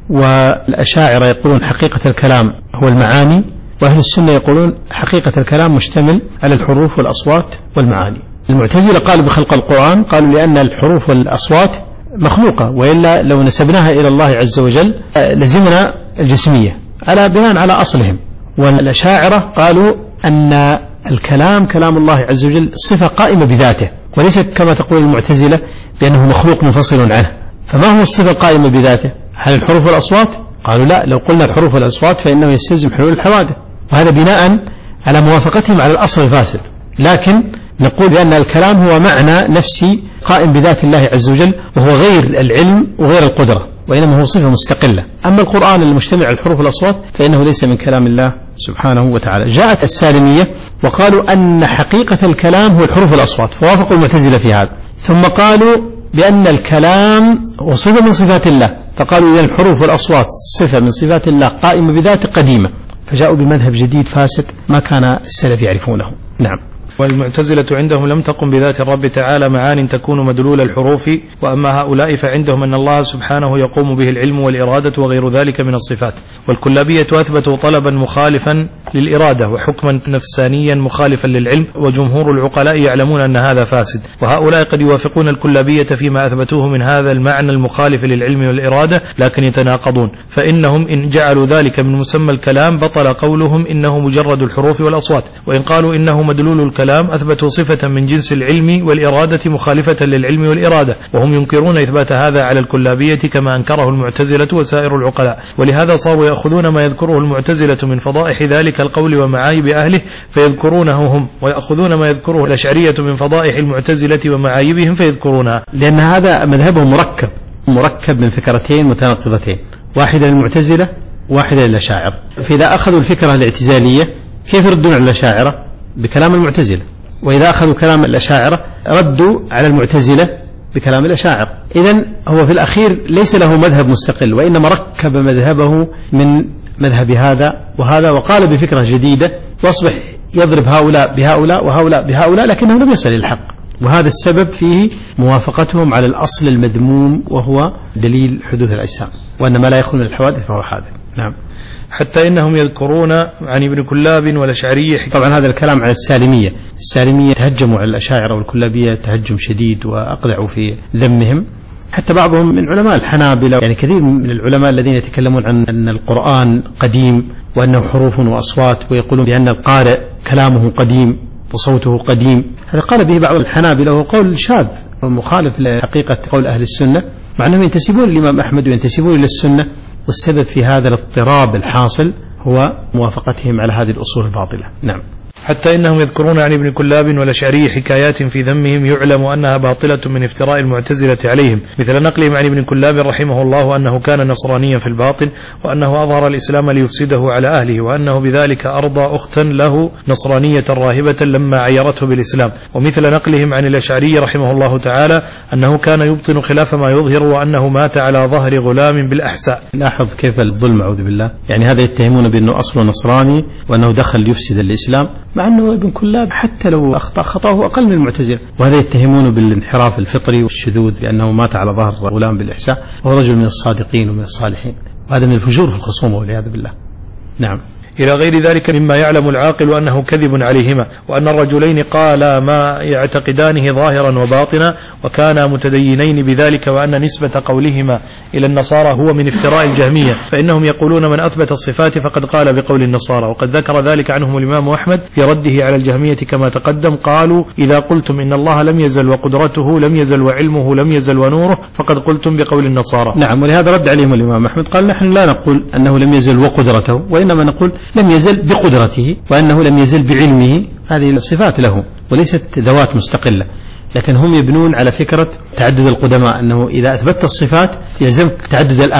والأشاعرة يقولون حقيقة الكلام هو المعاني، وأهل السنة يقولون حقيقة الكلام مشتمل على الحروف والأصوات والمعاني. المعتزلة قالوا بخلق القرآن، قالوا لأن الحروف والأصوات مخلوقة، وإلا لو نسبناها إلى الله عز وجل لزمنا الجسمية على بناء على أصلهم. والأشاعرة قالوا أن الكلام كلام الله عز وجل صفة قائمة بذاته، وليس كما تقول المعتزلة بأنه مخلوق منفصل عنه. فما هو الصفة القائمة بذاته؟ هل الحروف والأصوات؟ قالوا لا، لو قلنا الحروف والأصوات فإنه يستلزم حلول الحوادث، وهذا بناء على موافقتهم على الأصل الفاسد. لكن نقول بأن الكلام هو معنى نفسي قائم بذات الله عز وجل، وهو غير العلم وغير القدرة، وإنما هو صفة مستقلة. أما القرآن المجتمع على الحروف والأصوات فإنه ليس من كلام الله سبحانه وتعالى. جاءت السالمية وقالوا أن حقيقة الكلام هو الحروف والأصوات، فوافقوا المعتزلة في هذا. ثم قالوا بأن الكلام هو صفة من صفات الله، فقالوا إذن الحروف والأصوات صفة من صفات الله قائمة بذاته قديمة، فجاءوا بمذهب جديد فاسد ما كان السلف يعرفونه. نعم. والمعتزلة عندهم لم تقم بذات الرب تعالى معان تكون مدلول الحروف، وأما هؤلاء فعندهم أن الله سبحانه يقوم به العلم والإرادة وغير ذلك من الصفات. والكلابية أثبتوا طلبا مخالفا للإرادة وحكما نفسانيا مخالفا للعلم، وجمهور العقلاء يعلمون أن هذا فاسد. وهؤلاء قد يوافقون الكلابية فيما أثبتوه من هذا المعنى المخالف للعلم والإرادة، لكن يتناقضون، فإنهم إن جعلوا ذلك من مسمى الكلام بطل قولهم إنه مجرد الحروف والأصوات، وإن قالوا إنه مدلول الكلام أثبتوا صفة من جنس العلم والإرادة مخالفة للعلم والإرادة، وهم ينكرون إثبات هذا على الكلابية كما أنكره المعتزلة وسائر العقلاء. ولهذا صاروا يأخذون ما يذكره المعتزلة من فضائح ذلك القول ومعايب أهله فيذكرونه هم، ويأخذون ما يذكره الأشعرية من فضائح المعتزلة ومعايبهم فيذكرونها، لأن هذا مذهبهم مركب مركب من فكرتين متناقضتين، واحدة للمعتزلة واحدة للأشاعرة. فإذا أخذوا الفكرة الاعتزالية كيف يردون على الأشاعرة؟ بكلام المعتزلة، وإذا أخذوا كلام الأشاعرة ردوا على المعتزلة بكلام الأشاعرة. إذن هو في الأخير ليس له مذهب مستقل، وإنما ركب مذهبه من مذهب هذا وهذا، وقال بفكرة جديدة، واصبح يضرب هؤلاء بهؤلاء وهؤلاء بهؤلاء، لكنه لم يصل للحق. وهذا السبب فيه موافقتهم على الأصل المذموم، وهو دليل حدوث الأجسام، وأن ما لا يخلو من الحوادث فهو حادث. نعم. حتى إنهم يذكرون عن ابن كلاب والأشعرية. طبعا هذا الكلام على السالمية. السالمية تهجموا على الأشاعرة والكلابية تهجم شديد، وأقدعوا في ذمهم. حتى بعضهم من علماء الحنابلة، يعني كثير من العلماء الذين يتكلمون عن أن القرآن قديم وأنه حروف وأصوات، ويقولون بأن القارئ كلامه قديم وصوته قديم، هذا قال به بعض الحنابلة، وهو قول شاذ ومخالف لحقيقة قول أهل السنة، مع أنهم ينتسبون للإمام أحمد وينتسبون إلى السنة. والسبب في هذا الاضطراب الحاصل هو موافقتهم على هذه الأصول الباطلة. نعم. حتى إنهم يذكرون عن ابن كلاب والأشعري حكايات في ذمهم يعلم أنها باطلة من افتراء المعتزلة عليهم، مثل نقلهم عن ابن كلاب رحمه الله أنه كان نصرانيا في الباطن، وأنه أظهر الإسلام ليفسده على أهله، وأنه بذلك أرضى أختا له نصرانية راهبة لما عيرته بالإسلام. ومثل نقلهم عن الأشعري رحمه الله تعالى أنه كان يبطن خلاف ما يظهر، وأنه مات على ظهر غلام بالأحساء. لاحظ كيف الظلم، أعوذ بالله. يعني هذا يتهمون بأنه أصله نصراني وأنه دخل يفسد الإسلام، مع أنه ابن كلاب حتى لو أخطأ خطأه أقل من المعتزلة. وهذا يتهمونه بالانحراف الفطري والشذوذ لأنه مات على ظهر غلام بالإحساء، وهو رجل من الصادقين ومن الصالحين، وهذا من الفجور في الخصومة والعياذ بالله. نعم. إلى غير ذلك مما يعلم العاقل أنه كذب عليهما، وأن الرجلين قالا ما يعتقدانه ظاهرا وباطنا، وكانا متدينين بذلك، وأن نسبة قولهما إلى النصارى هو من افتراء الجهمية، فإنهم يقولون من أثبت الصفات فقد قال بقول النصارى. وقد ذكر ذلك عنهم الإمام أحمد في رده على الجهمية كما تقدم، قالوا إذا قلتم إن الله لم يزل وقدرته لم يزل وعلمه لم يزل ونوره فقد قلتم بقول النصارى. نعم. ولهذا رد عليهم الإمام أحمد قال نحن لا نقول أنه لم يزل وقدرته، وإنما نقول لم يزل بقدرته، وأنه لم يزل بعلمه. هذه الصفات له وليست ذوات مستقلة، لكن هم يبنون على فكرة تعدد القدماء، أنه إذا أثبت الصفات يلزمك تعدد الآلهة،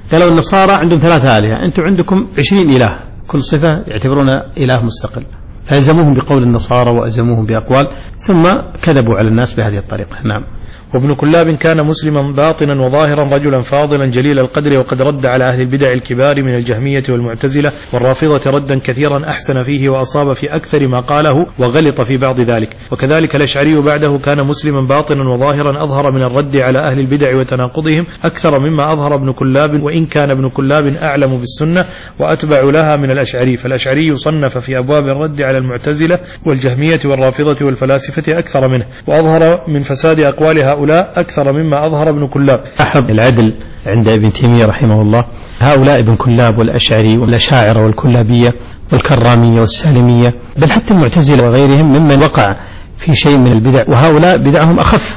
قالوا النصارى عندهم ثلاثة آلهة، أنتم عندكم عشرين إله، كل صفة يعتبرون إله مستقل، فألزموهم بقول النصارى وألزموهم بأقوال، ثم كذبوا على الناس بهذه الطريقة. نعم. وابن كلاب كان مسلما باطنا وظاهرا رجلا فاضلا جليل القدر، وقد رد على أهل البدع الكبار من الجهمية والمعتزلة والرافضة ردا كثيرا أحسن فيه وأصاب في أكثر ما قاله وغلط في بعض ذلك. وكذلك الأشعري بعده كان مسلما باطنا وظاهرا أظهر من الرد على أهل البدع وتناقضهم أكثر مما أظهر ابن كلاب، وإن كان ابن كلاب أعلم بالسنة وأتبع لها من الأشعري، فالأشعري صنف في أبواب الرد على المعتزلة والجهمية والرافضة والفلاسفة أكثر منه، وأظهر من فساد أقوال هؤلاء أكثر مما أظهر ابن كلاب. أحب العدل عند ابن تيمية رحمه الله هؤلاء ابن كلاب والأشعري والأشاعرة والكلابية والكرامية والسالمية، بل حتى المعتزلة وغيرهم ممن وقع في شيء من البدع، وهؤلاء بدعهم أخف.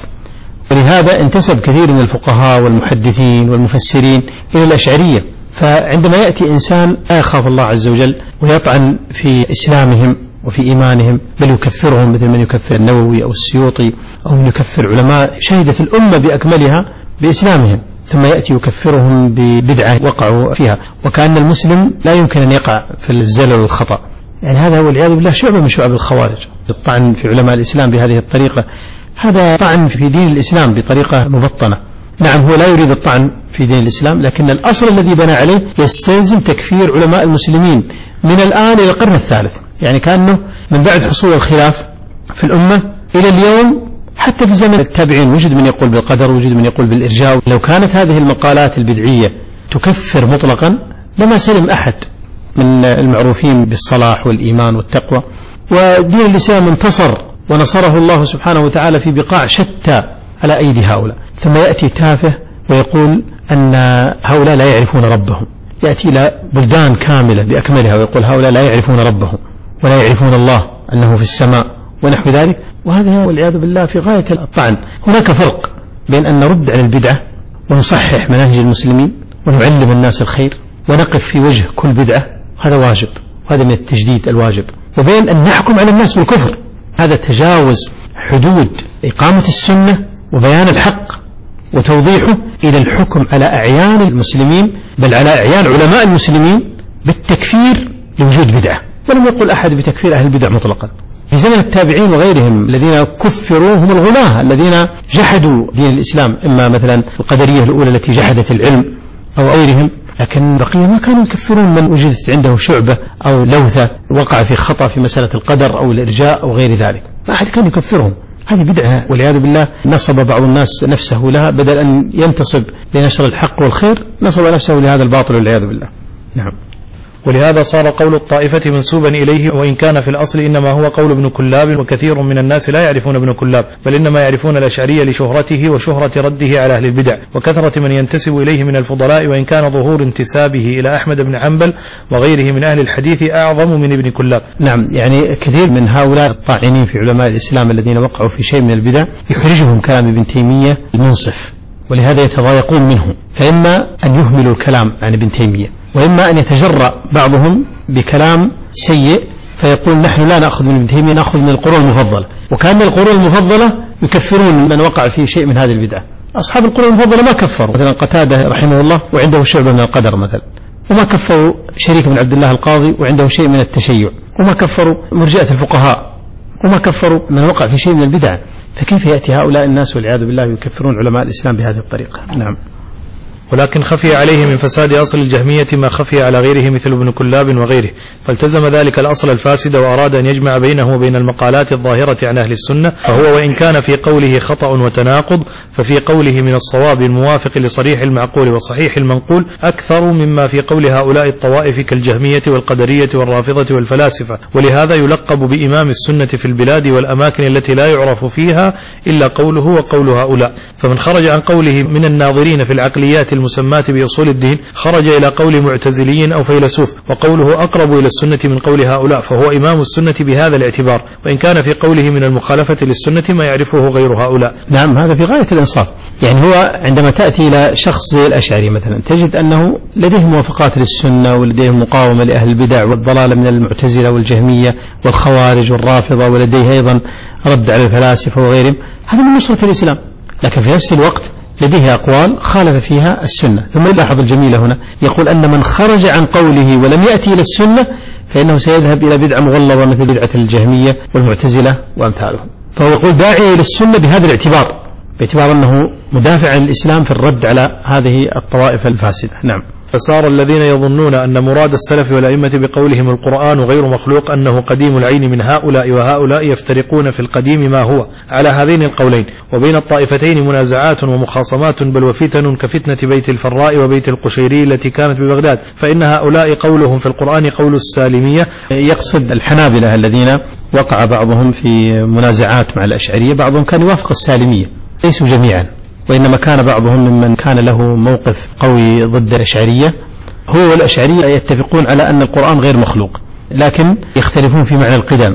ولهذا انتسب كثير من الفقهاء والمحدثين والمفسرين إلى الأشعرية. فعندما يأتي إنسان لا يخاف الله عز وجل ويطعن في إسلامهم وفي إيمانهم، بل يكفرهم مثل من يكفر النووي أو السيوطي أو من يكفر علماء شهدت الأمة بأكملها بإسلامهم، ثم يأتي يكفرهم ببدعة وقعوا فيها، وكأن المسلم لا يمكن أن يقع في الزلل والخطأ. يعني هذا هو والعياذ بالله شعب من شعب الخوارج. الطعن في علماء الإسلام بهذه الطريقة هذا طعن في دين الإسلام بطريقة مبطنة. نعم هو لا يريد الطعن في دين الإسلام، لكن الأصل الذي بنى عليه يستلزم تكفير علماء المسلمين من الآن إلى القرن الثالث، يعني كأنه من بعد حصول الخلاف في الأمة إلى اليوم، حتى في زمن التابعين وجد من يقول بالقدر وجد من يقول بالإرجاء. لو كانت هذه المقالات البدعية تكفر مطلقا لما سلم أحد من المعروفين بالصلاح والإيمان والتقوى، ودين الإسلام انتصر ونصره الله سبحانه وتعالى في بقاع شتى على أيدي هؤلاء. ثم يأتي تافه ويقول أن هؤلاء لا يعرفون ربهم، يأتي إلى بلدان كاملة بأكملها ويقول هؤلاء لا يعرفون ربهم ولا يعرفون الله أنه في السماء ونحو ذلك، وهذا والعياذ بالله في غاية الطعن. هناك فرق بين أن نرد على البدعة ونصحح مناهج المسلمين ونعلم الناس الخير ونقف في وجه كل بدعة، هذا واجب، وهذا من التجديد الواجب، وبين أن نحكم على الناس بالكفر، هذا تجاوز حدود إقامة السنة وبيان الحق وتوضيحه إلى الحكم على أعيان المسلمين، بل على أعيان علماء المسلمين بالتكفير لوجود بدعة. ولم يقل أحد بتكفير أهل البدع مطلقا. في زمن التابعين وغيرهم الذين كفروا هم الغلاة الذين جحدوا دين الإسلام، إما مثلا القدرية الأولى التي جحدت العلم أو غيرهم، لكن بقية ما كانوا يكفرون من وجدت عنده شعبة أو لوثة وقع في خطأ في مسألة القدر أو الإرجاء أو غير ذلك، ما أحد كان يكفرهم. هذه بدعة والعياذ بالله نصب بعض الناس نفسه لها، بدل أن ينتصب لنشر الحق والخير نصب نفسه لهذا الباطل والعياذ بالله. نعم. ولهذا صار قول الطائفة منسوبا إليه، وإن كان في الأصل إنما هو قول ابن كلاب، وكثير من الناس لا يعرفون ابن كلاب، بل إنما يعرفون الأشعري لشهرته وشهرة رده على أهل البدع وكثرة من ينتسب إليه من الفضلاء، وإن كان ظهور انتسابه إلى أحمد بن حنبل وغيره من أهل الحديث أعظم من ابن كلاب. نعم، يعني كثير من هؤلاء الطاعنين في علماء الإسلام الذين وقعوا في شيء من البدع يحرجهم كلام ابن تيمية المنصف، ولهذا يتضايقون منه، فإما أن يهملوا الكلام عن ابن تيمية، وإما أن يتجرأ بعضهم بكلام سيء فيقول نحن لا نأخذ من ابن تيمية، نأخذ من القرون المفضلة، وكأن القرون المفضلة يكفرون من وقع في شيء من هذه البدعة. أصحاب القرون المفضلة ما كفروا، مثلا قتادة رحمه الله وعنده شعبة من القدر مثلا، وما كفروا شريك بن عبد الله القاضي وعنده شيء من التشيع، وما كفروا مرجئة الفقهاء، وما كفروا من وقع في شيء من البدع. فكيف يأتي هؤلاء الناس والعياذ بالله يكفرون علماء الإسلام بهذه الطريقة؟ نعم. ولكن خفي عليه من فساد أصل الجهمية ما خفي على غيره مثل ابن كلاب وغيره، فالتزم ذلك الأصل الفاسد وأراد أن يجمع بينه وبين المقالات الظاهرة عن أهل السنة، فهو وإن كان في قوله خطأ وتناقض ففي قوله من الصواب الموافق لصريح المعقول وصحيح المنقول أكثر مما في قول هؤلاء الطوائف كالجهمية والقدرية والرافضة والفلاسفة، ولهذا يلقب بإمام السنة في البلاد والأماكن التي لا يعرف فيها إلا قوله وقول هؤلاء. فمن خرج عن قوله من الناظرين في العقليات المسماة بأصول الدين خرج إلى قول معتزلي أو فيلسوف، وقوله أقرب إلى السنة من قول هؤلاء، فهو إمام السنة بهذا الاعتبار، وإن كان في قوله من المخالفة للسنة ما يعرفه غير هؤلاء. نعم، هذا في غاية الإنصاف. يعني هو عندما تأتي إلى شخص زي الأشعري مثلا تجد أنه لديه موافقات للسنة ولديه مقاومة لأهل البدع والضلال من المعتزلة والجهمية والخوارج والرافضة، ولديه أيضا رد على الفلاسفة وغيرهم، هذا من نصرة الإسلام. لكن في نفس الوقت لديه أقوال خالف فيها السنة. ثم لاحظ الجميلة هنا يقول أن من خرج عن قوله ولم يأتي إلى السنة فإنه سيذهب إلى بدعة مغلظة مثل بدعة الجهمية والمعتزلة وأمثالهم. فهو يقول داعي إلى السنة بهذا الاعتبار، باعتبار أنه مدافع عن الإسلام في الرد على هذه الطوائف الفاسدة. نعم. فصار الذين يظنون أن مراد السلف والأئمة بقولهم القرآن غير مخلوق أنه قديم العين من هؤلاء وهؤلاء يفترقون في القديم ما هو على هذين القولين، وبين الطائفتين منازعات ومخاصمات بل وفتن كفتنة بيت الفراء وبيت القشيري التي كانت ببغداد، فإن هؤلاء قولهم في القرآن قول السالمية. يقصد الحنابلة الذين وقع بعضهم في منازعات مع الأشعرية، بعضهم كان يوافق السالمية، ليسوا جميعا، وإنما كان بعضهم ممن كان له موقف قوي ضد الأشعرية. هو والأشعرية يتفقون على أن القرآن غير مخلوق، لكن يختلفون في معنى القدم،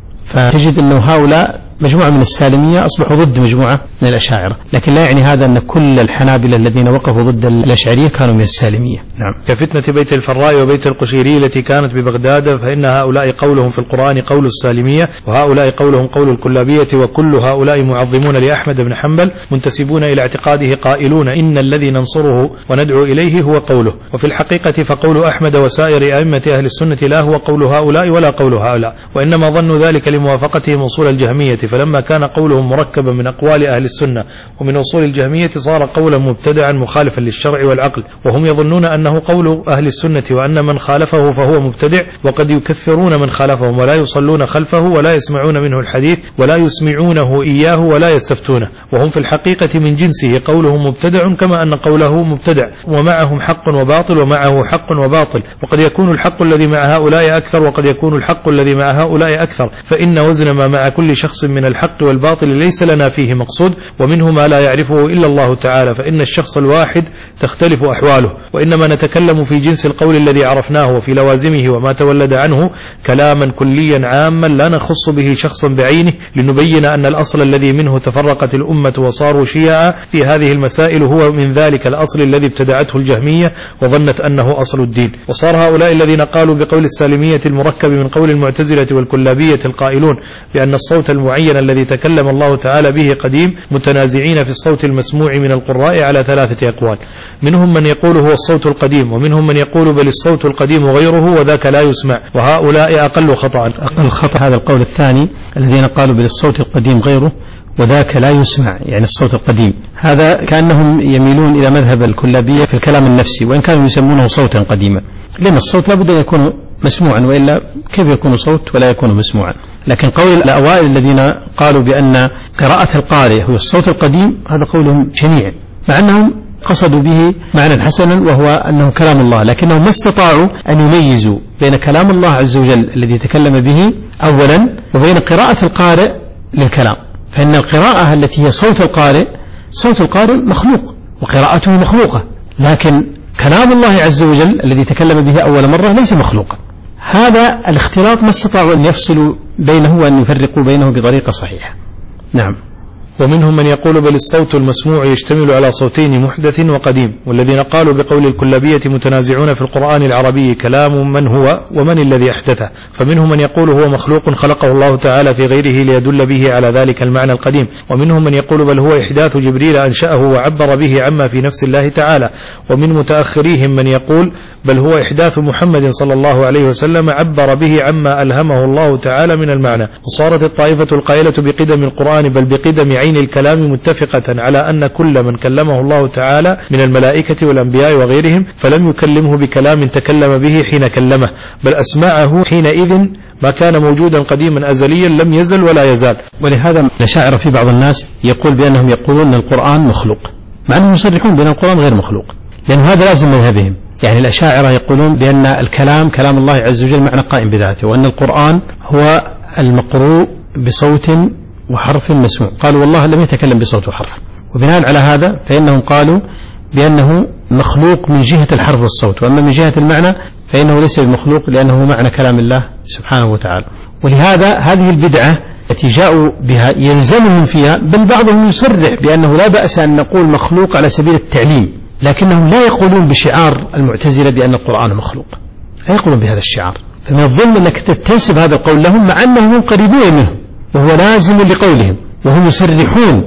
فتجد أنه هؤلاء مجموعة من السالمية أصبحوا ضد مجموعة من الأشاعرة، لكن لا يعني هذا أن كل الحنابلة الذين وقفوا ضد الأشعرية كانوا من السالمية. نعم. كفتنة بيت الفراء وبيت القشيري التي كانت ببغداد، فإن هؤلاء قولهم في القرآن قول السالمية، وهؤلاء قولهم قول الكلابية، وكل هؤلاء معظمون لأحمد بن حنبل منتسبون إلى اعتقاده قائلون إن الذي ننصره وندعو إليه هو قوله. وفي الحقيقة فقول أحمد وسائر أئمة أهل السنة لا هو قول هؤلاء ولا قول هؤلاء، وإنما ظنوا ذلك لموافقتهم أصول الجهمية، فلما كان قولهم مركبا من أقوال أهل السنة ومن أصول الجهمية صار قولا مبتدعا مخالفا للشرع والعقل، وهم يظنون أنه قول أهل السنة وأن من خالفه فهو مبتدع، وقد يكفرون من خالفهم ولا يصلون خلفه ولا يسمعون منه الحديث ولا يسمعونه إياه ولا يستفتونه، وهم في الحقيقة من جنسه قولهم مبتدع كما أن قوله مبتدع، ومعهم حق وباطل ومعه حق وباطل، وقد يكون الحق الذي مع هؤلاء أكثر وقد يكون الحق الذي مع هؤلاء أكثر، فإن وزن ما مع كل شخص من الحق والباطل ليس لنا فيه مقصود، ومنه ما لا يعرفه إلا الله تعالى، فإن الشخص الواحد تختلف أحواله، وإنما نتكلم في جنس القول الذي عرفناه وفي لوازمه وما تولد عنه كلاما كليا عاما لا نخص به شخصا بعينه، لنبين أن الأصل الذي منه تفرقت الأمة وصاروا شيعا في هذه المسائل هو من ذلك الأصل الذي ابتدعته الجهمية وظنت أنه أصل الدين. وصار هؤلاء الذين قالوا بقول السالمية المركب من قول المعتزلة والكلابية القائلون بأن الصوت المعين الذي تكلم الله تعالى به قديم متنازعين في الصوت المسموع من القراء على ثلاثة أقوال، منهم من يقول هو الصوت القديم، ومنهم من يقول بل الصوت القديم غيره وذاك لا يسمع، وهؤلاء أقل خطأ. أقل خطأ هذا القول الثاني الذين قالوا بل الصوت القديم غيره وذاك لا يسمع، يعني الصوت القديم، هذا كأنهم يميلون إلى مذهب الكلابية في الكلام النفسي، وإن كانوا يسمونه صوتا قديما، لأن الصوت لابد أن يكون مسموعا، وإلا كيف يكون صوت ولا يكون مسموعا. لكن قول الأوائل الذين قالوا بأن قراءة القارئ هو الصوت القديم هذا قولهم شنيع، مع أنهم قصدوا به معنى حسنا وهو أنه كلام الله، لكنهم ما استطاعوا أن يميزوا بين كلام الله عز وجل الذي تكلم به أولا وبين قراءة القارئ للكلام، فإن القراءة التي هي صوت القارئ صوت القارئ مخلوق وقراءته مخلوقة، لكن كلام الله عز وجل الذي تكلم به أول مرة ليس مخلوقا. هذا الاختلاط ما استطاعوا أن يفصلوا بينه وأن يفرقوا بينه بطريقة صحيحة. نعم. ومنهم من يقول بل الصوت المسموع يشتمل على صوتين محدث وقديم، والذين قالوا بقول الكلابية متنازعون في القرآن العربي كلام من هو ومن الذي أحدثه، فمنهم من يقول هو مخلوق خلقه الله تعالى في غيره ليدل به على ذلك المعنى القديم، ومنهم من يقول بل هو إحداث جبريل أنشأه وعبر به عما في نفس الله تعالى، ومن متأخريهم من يقول بل هو إحداث محمد صلى الله عليه وسلم عبر به عما ألهمه الله تعالى من المعنى. وصارت الطائفة القائلة بقدم القرآن بل بقدم عين الكلام متفقة على أن كل من كلمه الله تعالى من الملائكة والأنبياء وغيرهم فلم يكلمه بكلام تكلم به حين كلمه، بل أسمعه حينئذ ما كان موجودا قديما أزليا لم يزل ولا يزال. ولهذا الأشاعرة في بعض الناس يقول بأنهم يقولون أن القرآن مخلوق، مع أنهم يصرحون بأن القرآن غير مخلوق، لأن هذا لازم مذهبهم. يعني الأشاعرة يقولون بأن الكلام كلام الله عز وجل معنى قائم بذاته، وأن القرآن هو المقروء بصوت وحرف مسموع. قالوا والله لم يتكلم بصوت وحرف، وبناء على هذا فإنهم قالوا بأنه مخلوق من جهة الحرف والصوت، وأما من جهة المعنى فإنه ليس بمخلوق لأنه معنى كلام الله سبحانه وتعالى. ولهذا هذه البدعة التي جاءوا بها يلزمهم فيها، بل بعضهم يصرح بأنه لا بأس أن نقول مخلوق على سبيل التعليم، لكنهم لا يقولون بشعار المعتزلة بأن القرآن مخلوق، لا يقولون بهذا الشعار. فمن الظلم أنك تنسب هذا القول لهم مع أنهم قريبون منه وهو لازم لقولهم، وهم يصرحون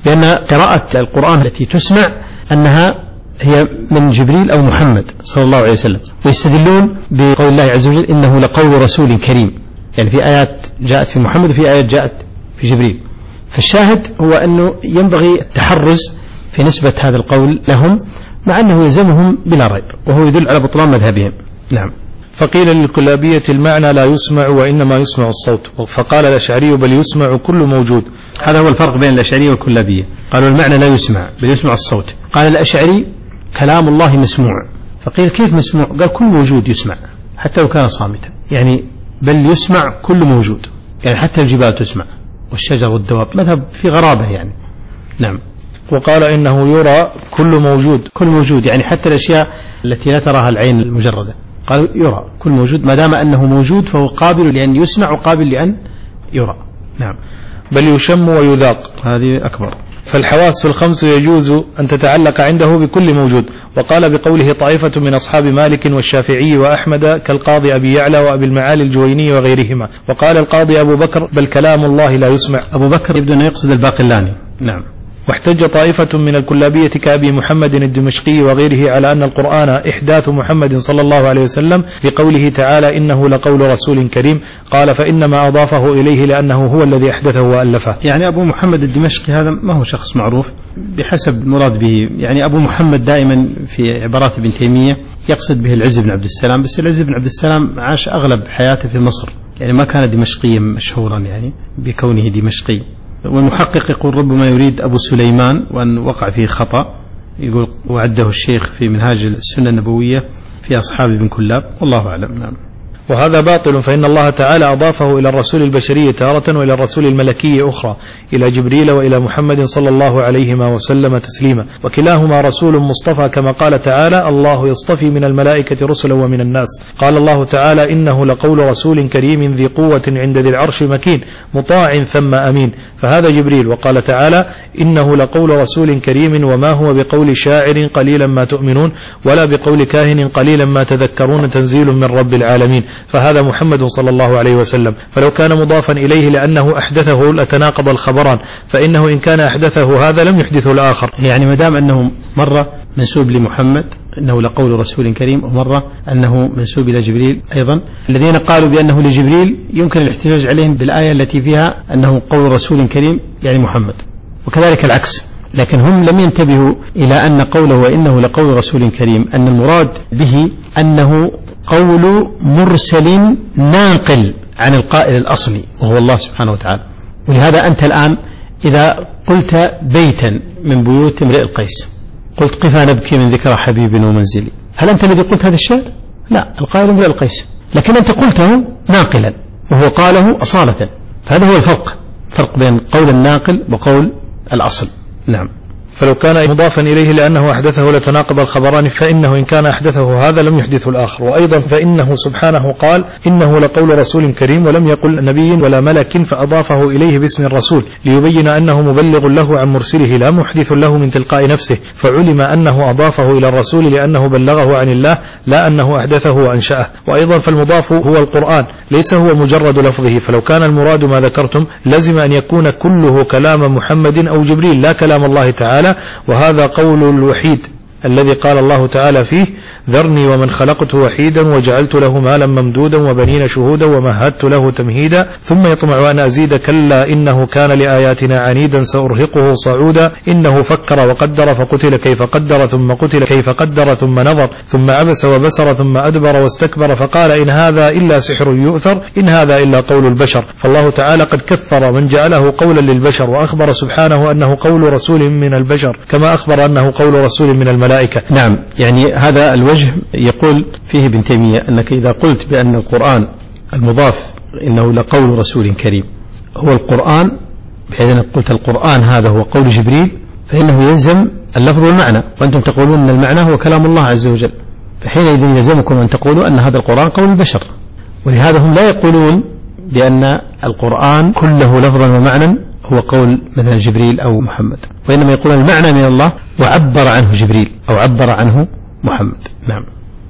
بأن قراءة القرآن التي تسمع أنها هي من جبريل أو محمد صلى الله عليه وسلم، ويستدلون بقول الله عز وجل إنه لقول رسول كريم، يعني في آيات جاءت في محمد وفي آيات جاءت في جبريل. فالشاهد هو أنه ينبغي التحرز في نسبة هذا القول لهم، مع أنه يلزمهم بلا ريب، وهو يدل على بطلان مذهبهم. نعم. فقيل للكلابية المعنى لا يسمع وإنما يسمع الصوت، فقال الأشعري بل يسمع كل موجود. هذا هو الفرق بين الأشعري والكلابية، قالوا المعنى لا يسمع بل يسمع الصوت. قال الأشعري كلام الله مسموع، فقيل كيف مسموع؟ قال كل موجود يسمع حتى لو كان صامتا، يعني بل يسمع كل موجود، يعني حتى الجبال تسمع والشجر والدواب، مذهب في غرابة يعني. نعم. وقال إنه يرى كل موجود، كل موجود يعني حتى الأشياء التي لا تراها العين المجردة، قالوا يرى كل موجود، ما دام أنه موجود فهو قابل لأن يسمع وقابل لأن يرى. نعم. بل يشم ويذاق، هذه أكبر. فالحواس الخمس يجوز أن تتعلق عنده بكل موجود. وقال بقوله طائفة من أصحاب مالك والشافعي وأحمد كالقاضي أبي يعلى وأبي المعالي الجويني وغيرهما. وقال القاضي أبو بكر بل كلام الله لا يسمع. أبو بكر يبدو أن يقصد الباقلاني. نعم. واحتج طائفة من الكلابية كأبي محمد الدمشقي وغيره على أن القرآن إحداث محمد صلى الله عليه وسلم بقوله تعالى إنه لقول رسول كريم، قال فإنما أضافه إليه لأنه هو الذي أحدثه وألفه. يعني أبو محمد الدمشقي هذا ما هو شخص معروف بحسب المراد به، يعني أبو محمد دائما في عبارات ابن تيمية يقصد به العز بن عبد السلام، بس العز بن عبد السلام عاش أغلب حياته في مصر، يعني ما كان دمشقيا مشهورا يعني بكونه دمشقي. والمحقق يقول ربما يريد أبو سليمان، وأن وقع فيه خطأ، يقول وعده الشيخ في منهاج السنة النبوية في أصحاب ابن كلاب، والله أعلم. نعم. وهذا باطل، فإن الله تعالى أضافه إلى الرسول البشري تارة وإلى الرسول الملكي أخرى، إلى جبريل وإلى محمد صلى الله عليه وسلم تسليما، وكلاهما رسول مصطفى كما قال تعالى الله يصطفي من الملائكة رسلا ومن الناس. قال الله تعالى إنه لقول رسول كريم ذي قوة عند ذي العرش مكين مطاع ثم أمين، فهذا جبريل. وقال تعالى إنه لقول رسول كريم وما هو بقول شاعر قليلا ما تؤمنون ولا بقول كاهن قليلا ما تذكرون تنزيل من رب العالمين، فهذا محمد صلى الله عليه وسلم. فلو كان مضافا إليه لأنه أحدثه لتناقض الخبران، فإنه إن كان أحدثه هذا لم يحدثه الآخر. يعني ما دام أنه مرة منسوب لمحمد أنه لقول رسول كريم، ومرة أنه منسوب إلى جبريل أيضا، الذين قالوا بأنه لجبريل يمكن الاحتجاج عليهم بالآية التي فيها أنه قول رسول كريم يعني محمد، وكذلك العكس. لكن هم لم ينتبهوا إلى أن قوله إنه لقول رسول كريم أن المراد به أنه قول مرسل ناقل عن القائل الأصلي وهو الله سبحانه وتعالى. ولهذا أنت الآن إذا قلت بيتا من بيوت امرئ القيس، قلت قفا نبكي من ذكرى حبيب ومنزلي، هل أنت الذي قلت هذا الشعر؟ لا، القائل امرئ القيس، لكن أنت قلته ناقلا وهو قاله أصالة. فهذا هو الفرق، فرق بين قول الناقل وقول الأصل. نعم. فلو كان مضافا إليه لأنه أحدثه لتناقض الخبران، فإنه إن كان أحدثه هذا لم يحدثه الآخر. وأيضا فإنه سبحانه قال إنه لقول رسول كريم ولم يقل نبي ولا ملك، فأضافه إليه باسم الرسول ليبين أنه مبلغ له عن مرسله لا محدث له من تلقاء نفسه، فعلم أنه أضافه إلى الرسول لأنه بلغه عن الله لا أنه أحدثه وأنشأه. وأيضا فالمضاف هو القرآن ليس هو مجرد لفظه، فلو كان المراد ما ذكرتم لزم أن يكون كله كلام محمد أو جبريل لا كلام الله تعالى. وهذا قول الوحيد الذي قال الله تعالى فيه ذرني ومن خلقت وحيدا وجعلت له مالا ممدودا وبنين شهودا ومهدت له تمهيدا ثم يطمع أن أزيد كلا إنه كان لآياتنا عنيدا سأرهقه صعودا إنه فكر وقدر فقتل كيف قدر ثم قتل كيف قدر ثم نظر ثم عبس وبسر ثم أدبر واستكبر فقال إن هذا إلا سحر يؤثر إن هذا إلا قول البشر. فالله تعالى قد كفر من جعله قولا للبشر، وأخبر سبحانه أنه قول رسول من البشر كما أخبر أنه قول رسول من الملائكة. نعم. يعني هذا الوجه يقول فيه ابن تيمية أنك إذا قلت بأن القرآن المضاف إنه لقول رسول كريم هو القرآن، بحيث أنك قلت القرآن هذا هو قول جبريل، فإنه يلزم اللفظ والمعنى، وأنتم تقولون أن المعنى هو كلام الله عز وجل، فحينئذ يلزمكم أن تقولوا أن هذا القرآن قول البشر. ولهذا هم لا يقولون بأن القرآن كله لفظا ومعنى هو قول مثلا جبريل أو محمد، وإنما يقولون المعنى من الله وعبر عنه جبريل أو عبر عنه محمد. نعم.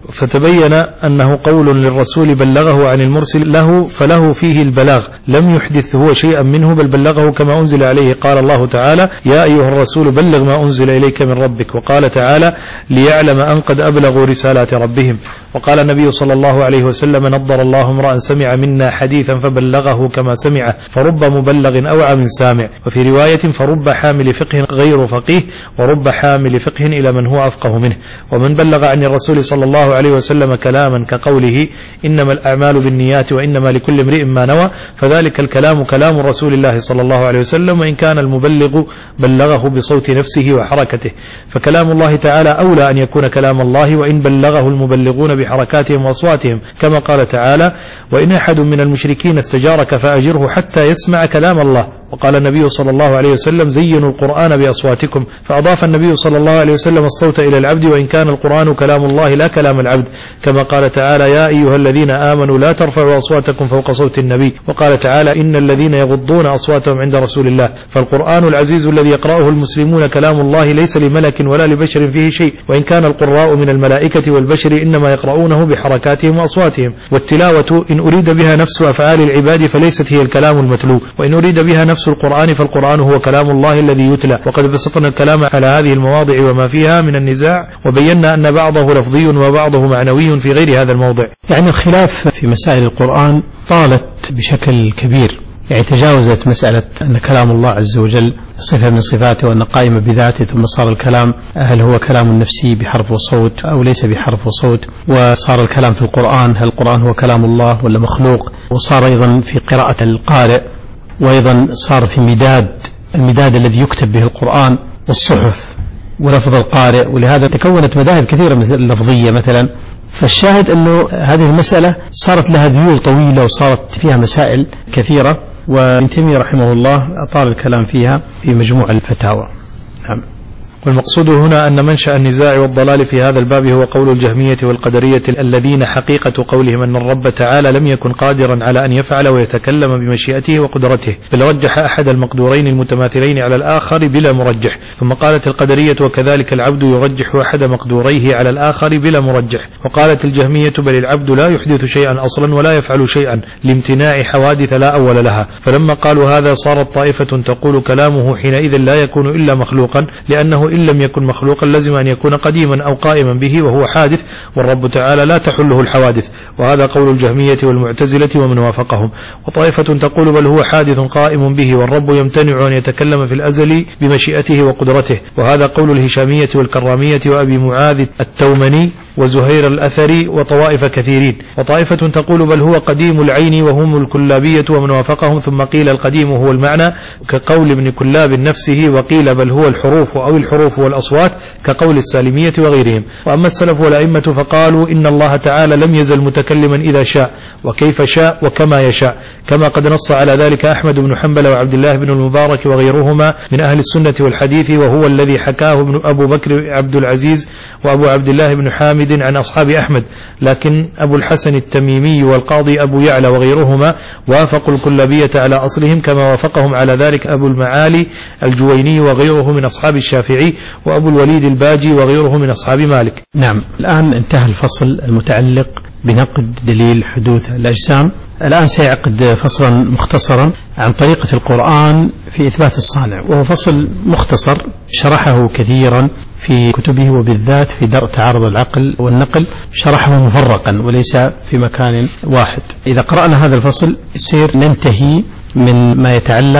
فتبين أنه قول للرسول بلغه عن المرسل له، فله فيه البلاغ، لم يحدث هو شيئا منه بل بلغه كما أنزل عليه. قال الله تعالى: يا أيها الرسول بلغ ما أنزل إليك من ربك. وقال تعالى: ليعلم أن قد أبلغوا رسالات ربهم. وقال النبي صلى الله عليه وسلم: نضر الله امرأ سمع منا حديثا فبلغه كما سمعه، فرب مبلغ أوعى من سامع. وفي رواية: فرب حامل فقه غير فقيه، ورب حامل فقه إلى من هو أفقه منه. ومن بلغ عن الرسول صلى الله عليه وسلم كلاما كقوله: إنما الأعمال بالنيات وإنما لكل امرئ ما نوى، فذلك الكلام كلام رسول الله صلى الله عليه وسلم، وإن كان المبلغ بلغه بصوت نفسه وحركته. فكلام الله تعالى أولى أن يكون كلام الله، وإن بلغه المبلغون بحركاتهم وأصواتهم، كما قال تعالى: وإن أحد من المشركين استجارك فأجره حتى يسمع كلام الله. وقال النبي صلى الله عليه وسلم: زينوا القرآن بأصواتكم. فأضاف النبي صلى الله عليه وسلم الصوت إلى العبد، وإن كان القرآن كلام الله لا كلام العبد، كما قال تعالى: يا أيها الذين آمنوا لا ترفعوا أصواتكم فوق صوت النبي. وقال تعالى: إن الذين يغضون أصواتهم عند رسول الله. فالقرآن العزيز الذي يقرأه المسلمون كلام الله، ليس لملك ولا لبشر فيه شيء، وإن كان القراء من الملائكة والبشر إنما يقرؤونه بحركاتهم وأصواتهم. والتلاوة إن أريد بها نفس أفعال العباد فليست هي الكلام المتلو، وإن أريد بها نفس القرآن فالقرآن هو كلام الله الذي يتلى. وقد بسطنا الكلام على هذه المواضع وما فيها من النزاع، وبينا أن بعضه لفظي وبعضه معنوي في غير هذا الموضع. يعني الخلاف في مسائل القرآن طالت بشكل كبير، يعني تجاوزت مسألة أن كلام الله عز وجل صفة من صفاته وأن قائمة بذاته، ثم صار الكلام هل هو كلام نفسي بحرف وصوت أو ليس بحرف وصوت، وصار الكلام في القرآن هل القرآن هو كلام الله ولا مخلوق، وصار أيضا في قراءة القارئ، وأيضا صار في مداد المداد الذي يكتب به القرآن والصحف ولفظ القارئ. ولهذا تكونت مذاهب كثيرة مثل اللفظية مثلا. فالشاهد أنه هذه المسألة صارت لها ذيول طويلة وصارت فيها مسائل كثيرة، وابن تيمية رحمه الله أطال الكلام فيها في مجموع الفتاوى. نعم. والمقصود هنا أن منشأ النزاع والضلال في هذا الباب هو قول الجهمية والقدرية الذين حقيقة قولهم أن الرب تعالى لم يكن قادرا على أن يفعل ويتكلم بمشيئته وقدرته، بل رجح أحد المقدورين المتماثلين على الآخر بلا مرجح. ثم قالت القدرية: وكذلك العبد يرجح أحد مقدوريه على الآخر بلا مرجح. وقالت الجهمية: بل العبد لا يحدث شيئا أصلا ولا يفعل شيئا لامتناع حوادث لا أول لها. فلما قالوا هذا صارت طائفة تقول كلامه حينئذ لا يكون إلا مخلوقا، لأنه إن لم يكن مخلوقا لازم أن يكون قديما أو قائما به وهو حادث، والرب تعالى لا تحله الحوادث. وهذا قول الجهمية والمعتزلة ومن وافقهم. وطائفة تقول بل هو حادث قائم به، والرب يمتنع أن يتكلم في الأزل بمشيئته وقدرته. وهذا قول الهشامية والكرامية وأبي معاذ التومني وزهير الأثري وطوائف كثيرين. وطائفة تقول بل هو قديم العين وهم الكلابية ومن وافقهم. ثم قيل القديم هو المعنى كقول ابن كلاب نفسه، وقيل بل هو الحروف أو الحروف والأصوات كقول السالمية وغيرهم. وأما السلف والأئمة فقالوا إن الله تعالى لم يزل متكلما إذا شاء وكيف شاء وكما يشاء، كما قد نص على ذلك أحمد بن حنبل وعبد الله بن المبارك وغيرهما من أهل السنة والحديث، وهو الذي حكاه ابن أبو بكر عبد العزيز وأبو عبد الله بن حامد عن أصحاب أحمد. لكن أبو الحسن التميمي والقاضي أبو يعلى وغيرهما وافقوا الكلابية على أصلهم، كما وافقهم على ذلك أبو المعالي الجويني وغيره من أصحاب الشافعي، وأبو الوليد الباجي وغيره من أصحاب مالك. نعم. الآن انتهى الفصل المتعلق بنقد دليل حدوث الأجسام. الآن سيعقد فصلا مختصرا عن طريقة القرآن في إثبات الصانع، وهو فصل مختصر شرحه كثيرا في كتبه، وبالذات في درء تعارض العقل والنقل شرحه مفرقا وليس في مكان واحد. إذا قرأنا هذا الفصل يصير ننتهي من ما يتعلق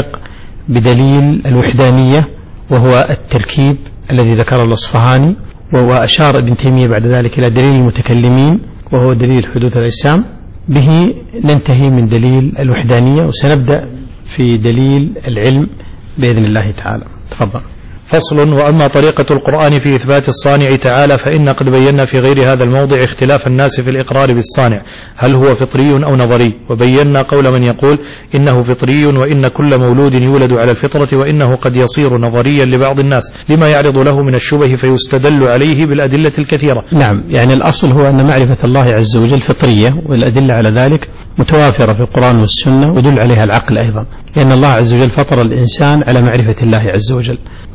بدليل الوحدانية وهو التركيب الذي ذكره الأصفهاني، وأشار ابن تيمية بعد ذلك إلى دليل المتكلمين وهو دليل حدوث الأجسام. به ننتهي من دليل الوحدانية، وسنبدأ في دليل العلم بإذن الله تعالى. تفضل. فصل. وأما طريقة القرآن في إثبات الصانع تعالى فإن قد بينا في غير هذا الموضع اختلاف الناس في الإقرار بالصانع، هل هو فطري أو نظري، وبينا قول من يقول إنه فطري وإن كل مولود يولد على الفطرة، وإنه قد يصير نظريا لبعض الناس لما يعرض له من الشبه فيستدل عليه بالأدلة الكثيرة. نعم، يعني الأصل هو أن معرفة الله عز وجل فطرية، والأدلة على ذلك متوافرة في القرآن والسنة، ودل عليها العقل أيضا، لأن الله عز وجل فطر الإنسان على معرفة الله عز وجل.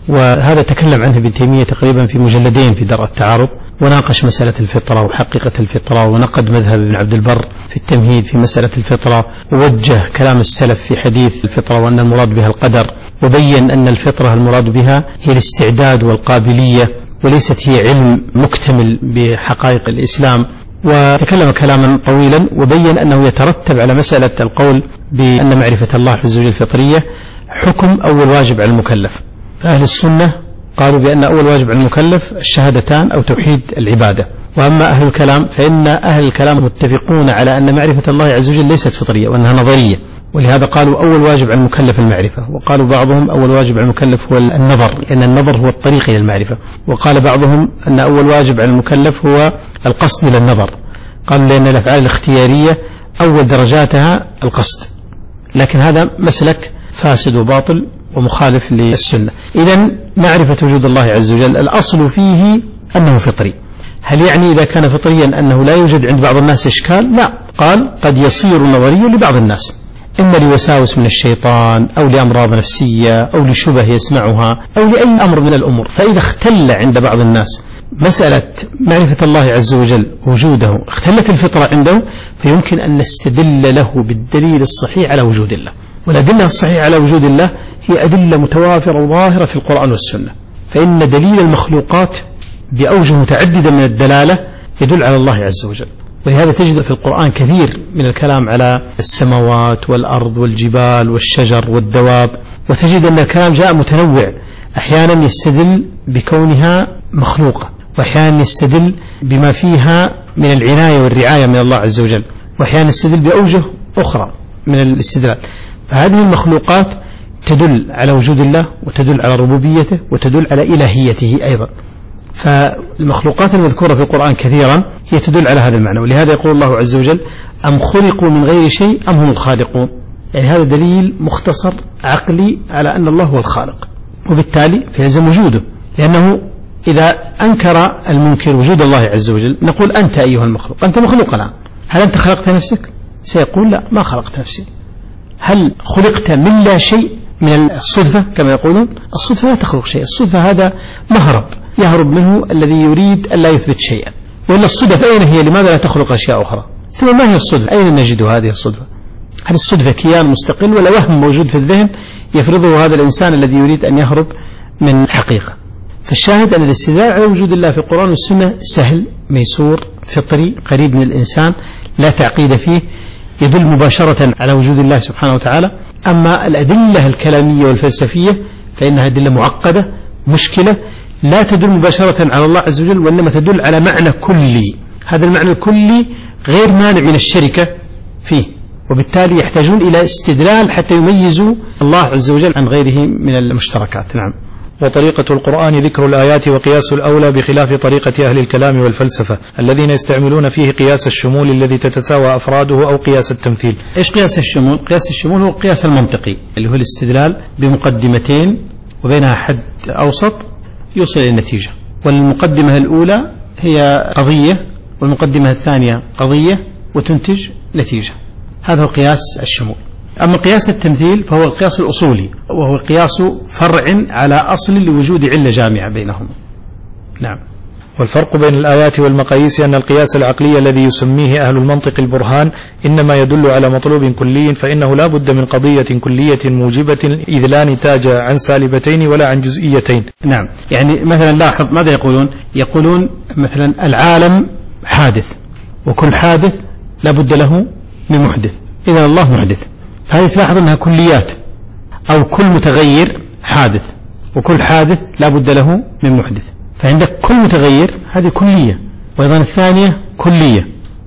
وهذا تكلم عنه ابن تيمية تقريبا في مجلدين في درء التعارض، وناقش مسألة الفطرة وحقيقة الفطرة، ونقد مذهب ابن عبد البر في التمهيد في مسألة الفطرة، ووجه كلام السلف في حديث الفطرة وأن المراد بها القدر، وبين أن الفطرة المراد بها هي الاستعداد والقابلية وليست هي علم مكتمل بحقائق الإسلام. وتكلم كلاما طويلا وبين أنه يترتب على مسألة القول بأن معرفة الله عز وجل فطرية حكم أول واجب على المكلف. فأهل السنة قالوا بأن أول واجب على المكلف الشهادتان أو توحيد العبادة. وأما أهل الكلام فإن أهل الكلام متفقون على أن معرفة الله عز وجل ليست فطرية وأنها نظرية، ولهذا قالوا أول واجب على المكلف المعرفة. وقالوا بعضهم أول واجب على المكلف هو النظر، لأن النظر هو الطريق إلى المعرفة. وقال بعضهم أن أول واجب على المكلف هو القصد إلى النظر، قالوا لأن الأفعال الاختيارية أول درجاتها القصد، لكن هذا مسلك فاسد وباطل ومخالف للسنة. إذن معرفة وجود الله عز وجل الأصل فيه أنه فطري. هل يعني إذا كان فطريا أنه لا يوجد عند بعض الناس إشكال؟ لا، قال قد يصير نظريا لبعض الناس، إما لوساوس من الشيطان أو لأمراض نفسية أو لشبه يسمعها أو لأي أمر من الأمور. فإذا اختل عند بعض الناس مسألة معرفة الله عز وجل وجوده، اختلت الفطرة عنده، فيمكن أن نستدل له بالدليل الصحيح على وجود الله. والأدلة الصحيحة على وجود الله هي أدلة متوافرة وظاهرة في القرآن والسنة. فإن دليل المخلوقات بأوجه متعددة من الدلالة يدل على الله عز وجل، ولهذا تجد في القرآن كثير من الكلام على السماوات والأرض والجبال والشجر والدواب، وتجد أن الكلام جاء متنوع، أحيانا يستدل بكونها مخلوقة، وأحيانا يستدل بما فيها من العناية والرعاية من الله عز وجل، وأحيانا يستدل بأوجه أخرى من الاستدلال. فهذه المخلوقات تدل على وجود الله وتدل على ربوبيته وتدل على إلهيته أيضا. فالمخلوقات المذكورة في القرآن كثيرا هي تدل على هذا المعنى. ولهذا يقول الله عز وجل أم خلقوا من غير شيء أم هم الخالقون، يعني هذا دليل مختصر عقلي على أن الله هو الخالق، وبالتالي فيلزم وجوده. لأنه إذا أنكر المنكر وجود الله عز وجل نقول أنت أيها المخلوق، أنت مخلوق الآن، هل أنت خلقت نفسك؟ سيقول لا، ما خلقت نفسي. هل خلقت من لا شيء، من الصدفة كما يقولون؟ الصدفة لا تخلق شيء، الصدفة هذا مهرب يهرب منه الذي يريد أن لا يثبت شيئا. وإلا الصدفة أين هي؟ لماذا لا تخلق أشياء أخرى؟ ثم ما هي الصدفة؟ أين نجد هذه الصدفة؟ هل الصدفة كيان مستقل ولا وهم موجود في الذهن يفرضه هذا الإنسان الذي يريد أن يهرب من حقيقة؟ فالشاهد أن الاستدلال على وجود الله في القرآن والسنة سهل ميسور فطري قريب من الإنسان، لا تعقيد فيه، يدل مباشرة على وجود الله سبحانه وتعالى. أما الأدلة الكلامية والفلسفية فإنها أدلة معقدة مشكلة، لا تدل مباشرة على الله عز وجل، وإنما تدل على معنى كلي. هذا المعنى الكلي غير مانع من الشركة فيه، وبالتالي يحتاجون إلى استدلال حتى يميزوا الله عز وجل عن غيره من المشتركات. نعم. وطريقة القرآن ذكر الآيات وقياس الأولى، بخلاف طريقة أهل الكلام والفلسفة الذين يستعملون فيه قياس الشمول الذي تتساوى أفراده أو قياس التمثيل. إيش قياس الشمول؟ قياس الشمول هو القياس المنطقي اللي هو الاستدلال بمقدمتين وبينها حد أوسط يوصل إلى النتيجة، والمقدمة الأولى هي قضية والمقدمة الثانية قضية وتنتج نتيجة. هذا هو قياس الشمول. أما قياس التمثيل فهو القياس الأصولي، وهو قياس فرع على أصل لوجود علة جامعة بينهما. نعم. والفرق بين الآيات والمقاييس أن القياس العقلي الذي يسميه أهل المنطق البرهان إنما يدل على مطلوب كلي، فإنه لا بد من قضية كلية موجبة، إذ لا نتاج عن سالبتين ولا عن جزئيتين. نعم. يعني مثلا لاحظ ماذا يقولون؟ يقولون مثلا العالم حادث، وكل حادث لا بد له من محدث، إذا الله محدث. هذه تلاحظ أنها كليات، أو كل متغير حادث، وكل حادث لا بد له من محدث. فعندك كل متغير هذه كلية، وأيضا الثانية كلية،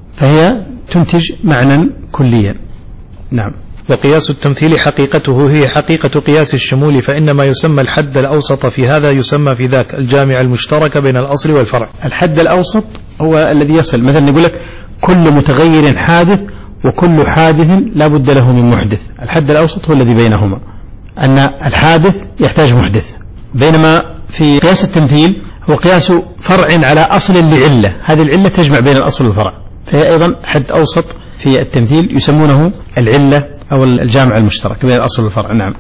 فهي تنتج معنى كليا. نعم. وقياس التمثيل حقيقته هي حقيقة قياس الشمول، فإنما يسمى الحد الأوسط في هذا يسمى في ذاك الجامع المشترك بين الأصل والفرع. الحد الأوسط هو الذي يصل، مثلا يقول لك كل متغير حادث وكل حادث لا بد له من محدث. الحد الأوسط هو الذي بينهما، أن الحادث يحتاج محدث، بينما في قياس التمثيل هو قياس فرع على أصل لعلة، هذه العلة تجمع بين الأصل والفرع، فهي أيضا حد أوسط في التمثيل يسمونه العلة أو الجامع المشترك بين الأصل والفرع. نعم.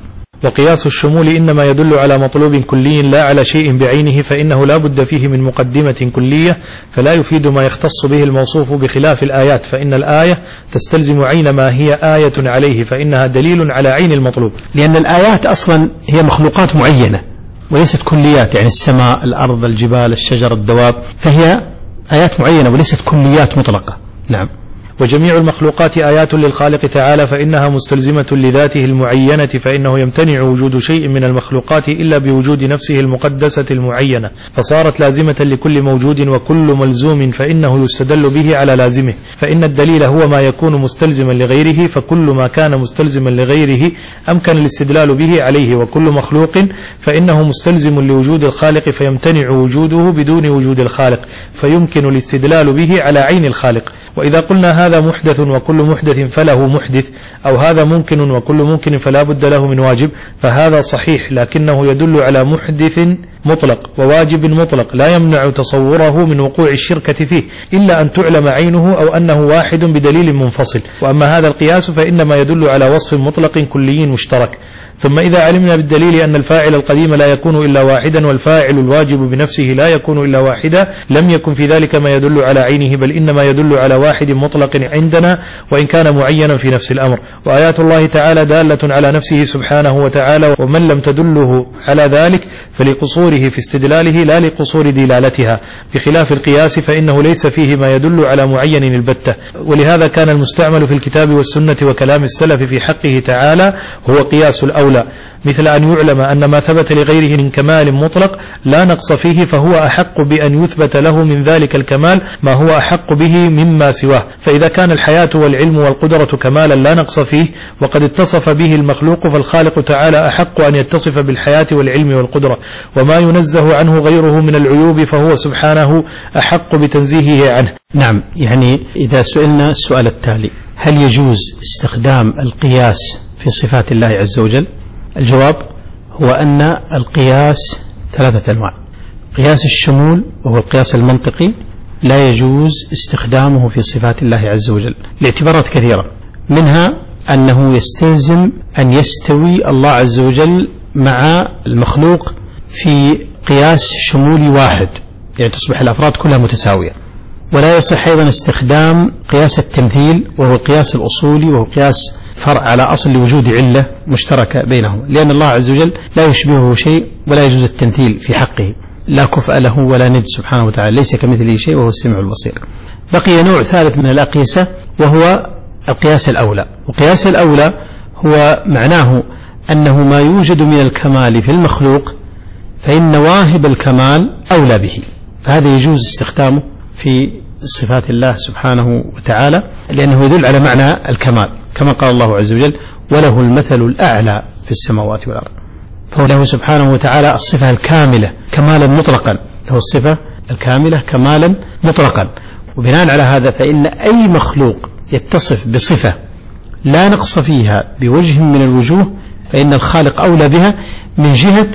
وقياس الشمول إنما يدل على مطلوب كلي لا على شيء بعينه، فإنه لا بد فيه من مقدمة كلية فلا يفيد ما يختص به الموصوف، بخلاف الآيات فإن الآية تستلزم عين ما هي آية عليه، فإنها دليل على عين المطلوب. لأن الآيات أصلا هي مخلوقات معينة وليست كليات، يعني السماء، الأرض، الجبال، الشجر، الدواب، فهي آيات معينة وليست كليات مطلقة. نعم. وجميع المخلوقات آيات للخالق تعالى، فإنها مستلزمة لذاته المعينة، فإنه يمتنع وجود شيء من المخلوقات إلا بوجود نفسه المقدسة المعينة، فصارت لازمة لكل موجود وكل ملزوم فإنه يستدل به على لازمه، فإن الدليل هو ما يكون مستلزما لغيره، فكل ما كان مستلزما لغيره أمكن الاستدلال به عليه، وكل مخلوق فإنه مستلزم لوجود الخالق فيمتنع وجوده بدون وجود الخالق، فيمكن الاستدلال به على عين الخالق. وإذا قلنا هذا محدث وكل محدث فله محدث، أو هذا ممكن وكل ممكن فلا بد له من واجب، فهذا صحيح، لكنه يدل على محدث مطلق وواجب مطلق لا يمنع تصوره من وقوع الشركة فيه إلا أن تعلم عينه أو أنه واحد بدليل منفصل. وأما هذا القياس فإنما يدل على وصف مطلق كلي مشترك. ثم إذا علمنا بالدليل أن الفاعل القديم لا يكون إلا واحدا والفاعل الواجب بنفسه لا يكون إلا واحدا، لم يكن في ذلك ما يدل على عينه، بل إنما يدل على واحد مطلق عندنا وإن كان معينا في نفس الأمر. وآيات الله تعالى دالة على نفسه سبحانه وتعالى، ومن لم تدله على ذلك فلقصوره في استدلاله لا لقصور دلالتها، بخلاف القياس فإنه ليس فيه ما يدل على معين البتة. ولهذا كان المستعمل في الكتاب والسنة وكلام السلف في حقه تعالى هو قياس الأولى، مثل أن يعلم أن ما ثبت لغيره من كمال مطلق لا نقص فيه، فهو أحق بأن يثبت له من ذلك الكمال ما هو أحق به مما سواه. فإذا كان الحياة والعلم والقدرة كمالا لا نقص فيه وقد اتصف به المخلوق، فالخالق تعالى أحق أن يتصف بالحياة والعلم والقدرة، وما ينزه عنه غيره من العيوب فهو سبحانه أحق بتنزيهه عنه. نعم. يعني إذا سئلنا السؤال التالي: هل يجوز استخدام القياس في صفات الله عز وجل؟ الجواب هو أن القياس ثلاثة أنواع. قياس الشمول وهو القياس المنطقي لا يجوز استخدامه في صفات الله عز وجل لاعتبارات كثيرة، منها أنه يستلزم أن يستوي الله عز وجل مع المخلوق في قياس شمولي واحد، يعني تصبح الأفراد كلها متساوية. ولا يصح أيضا استخدام قياس التمثيل وهو القياس الأصولي، وهو قياس فرع على أصل لوجود علة مشتركة بينهم، لأن الله عز وجل لا يشبهه شيء ولا يجوز التمثيل في حقه، لا كفء له ولا ند سبحانه وتعالى، ليس كمثله شيء وهو السميع البصير. بقي نوع ثالث من الأقيسة وهو القياس الأولى. وقياس الأولى هو معناه أنه ما يوجد من الكمال في المخلوق فإن واهب الكمال أولى به، فهذا يجوز استخدامه في صفات الله سبحانه وتعالى لأنه يدل على معنى الكمال، كما قال الله عز وجل: وله المثل الأعلى في السماوات والأرض. فهو له سبحانه وتعالى الصفة الكاملة كمالا مطلقا، له الصفة الكاملة كمالا مطلقا. وبناء على هذا فإن أي مخلوق يتصف بصفة لا نقص فيها بوجه من الوجوه فإن الخالق أولى بها، من جهة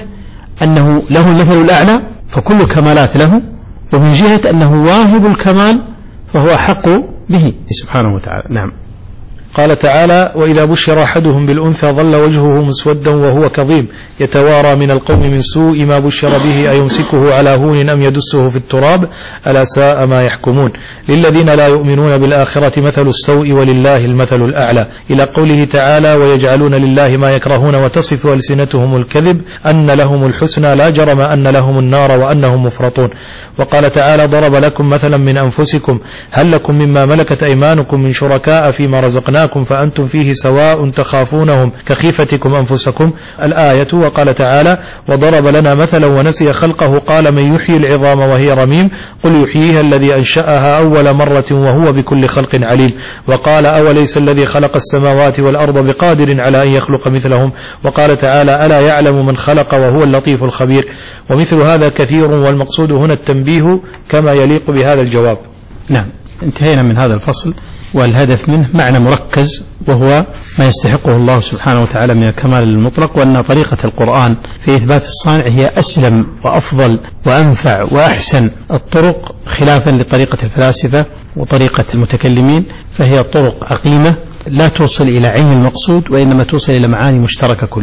أنه له المثل الأعلى فكل كمالات له، ومن جهة أنه واهب الكمال فهو أحق به سبحانه وتعالى. نعم. قال تعالى: وإذا بشر أحدهم بالأنثى ظل وجهه مسودا وهو كظيم يتوارى من القوم من سوء ما بشر به أيمسكه على هون أم يدسه في التراب ألا ساء ما يحكمون. للذين لا يؤمنون بالآخرة مثل السوء ولله المثل الأعلى، إلى قوله تعالى: ويجعلون لله ما يكرهون وتصف ألسنتهم الكذب أن لهم الحسنى لا جرم أن لهم النار وأنهم مفرطون. وقال تعالى: ضرب لكم مثلا من أنفسكم هل لكم مما ملكت أيمانكم من شركاء فيما رزقناكم فأنتم فيه سواء تخافونهم كخيفتكم أنفسكم الآية. وقال تعالى: وضرب لنا مثلا ونسي خلقه قال من يحيي العظام وهي رميم قل يحييها الذي أنشأها أول مرة وهو بكل خلق عليم. وقال: أوليس الذي خلق السماوات والأرض بقادر على أن يخلق مثلهم. وقال تعالى: ألا يعلم من خلق وهو اللطيف الخبير. ومثل هذا كثير، والمقصود هنا التنبيه كما يليق بهذا الجواب. نعم. انتهينا من هذا الفصل، والهدف منه معنى مركز وهو ما يستحقه الله سبحانه وتعالى من الكمال المطلق، وأن طريقة القرآن في إثبات الصانع هي أسلم وأفضل وأنفع وأحسن الطرق، خلافا لطريقة الفلاسفة وطريقة المتكلمين، فهي طرق عقيمة لا توصل إلى عين المقصود وإنما توصل إلى معاني مشتركة كلية.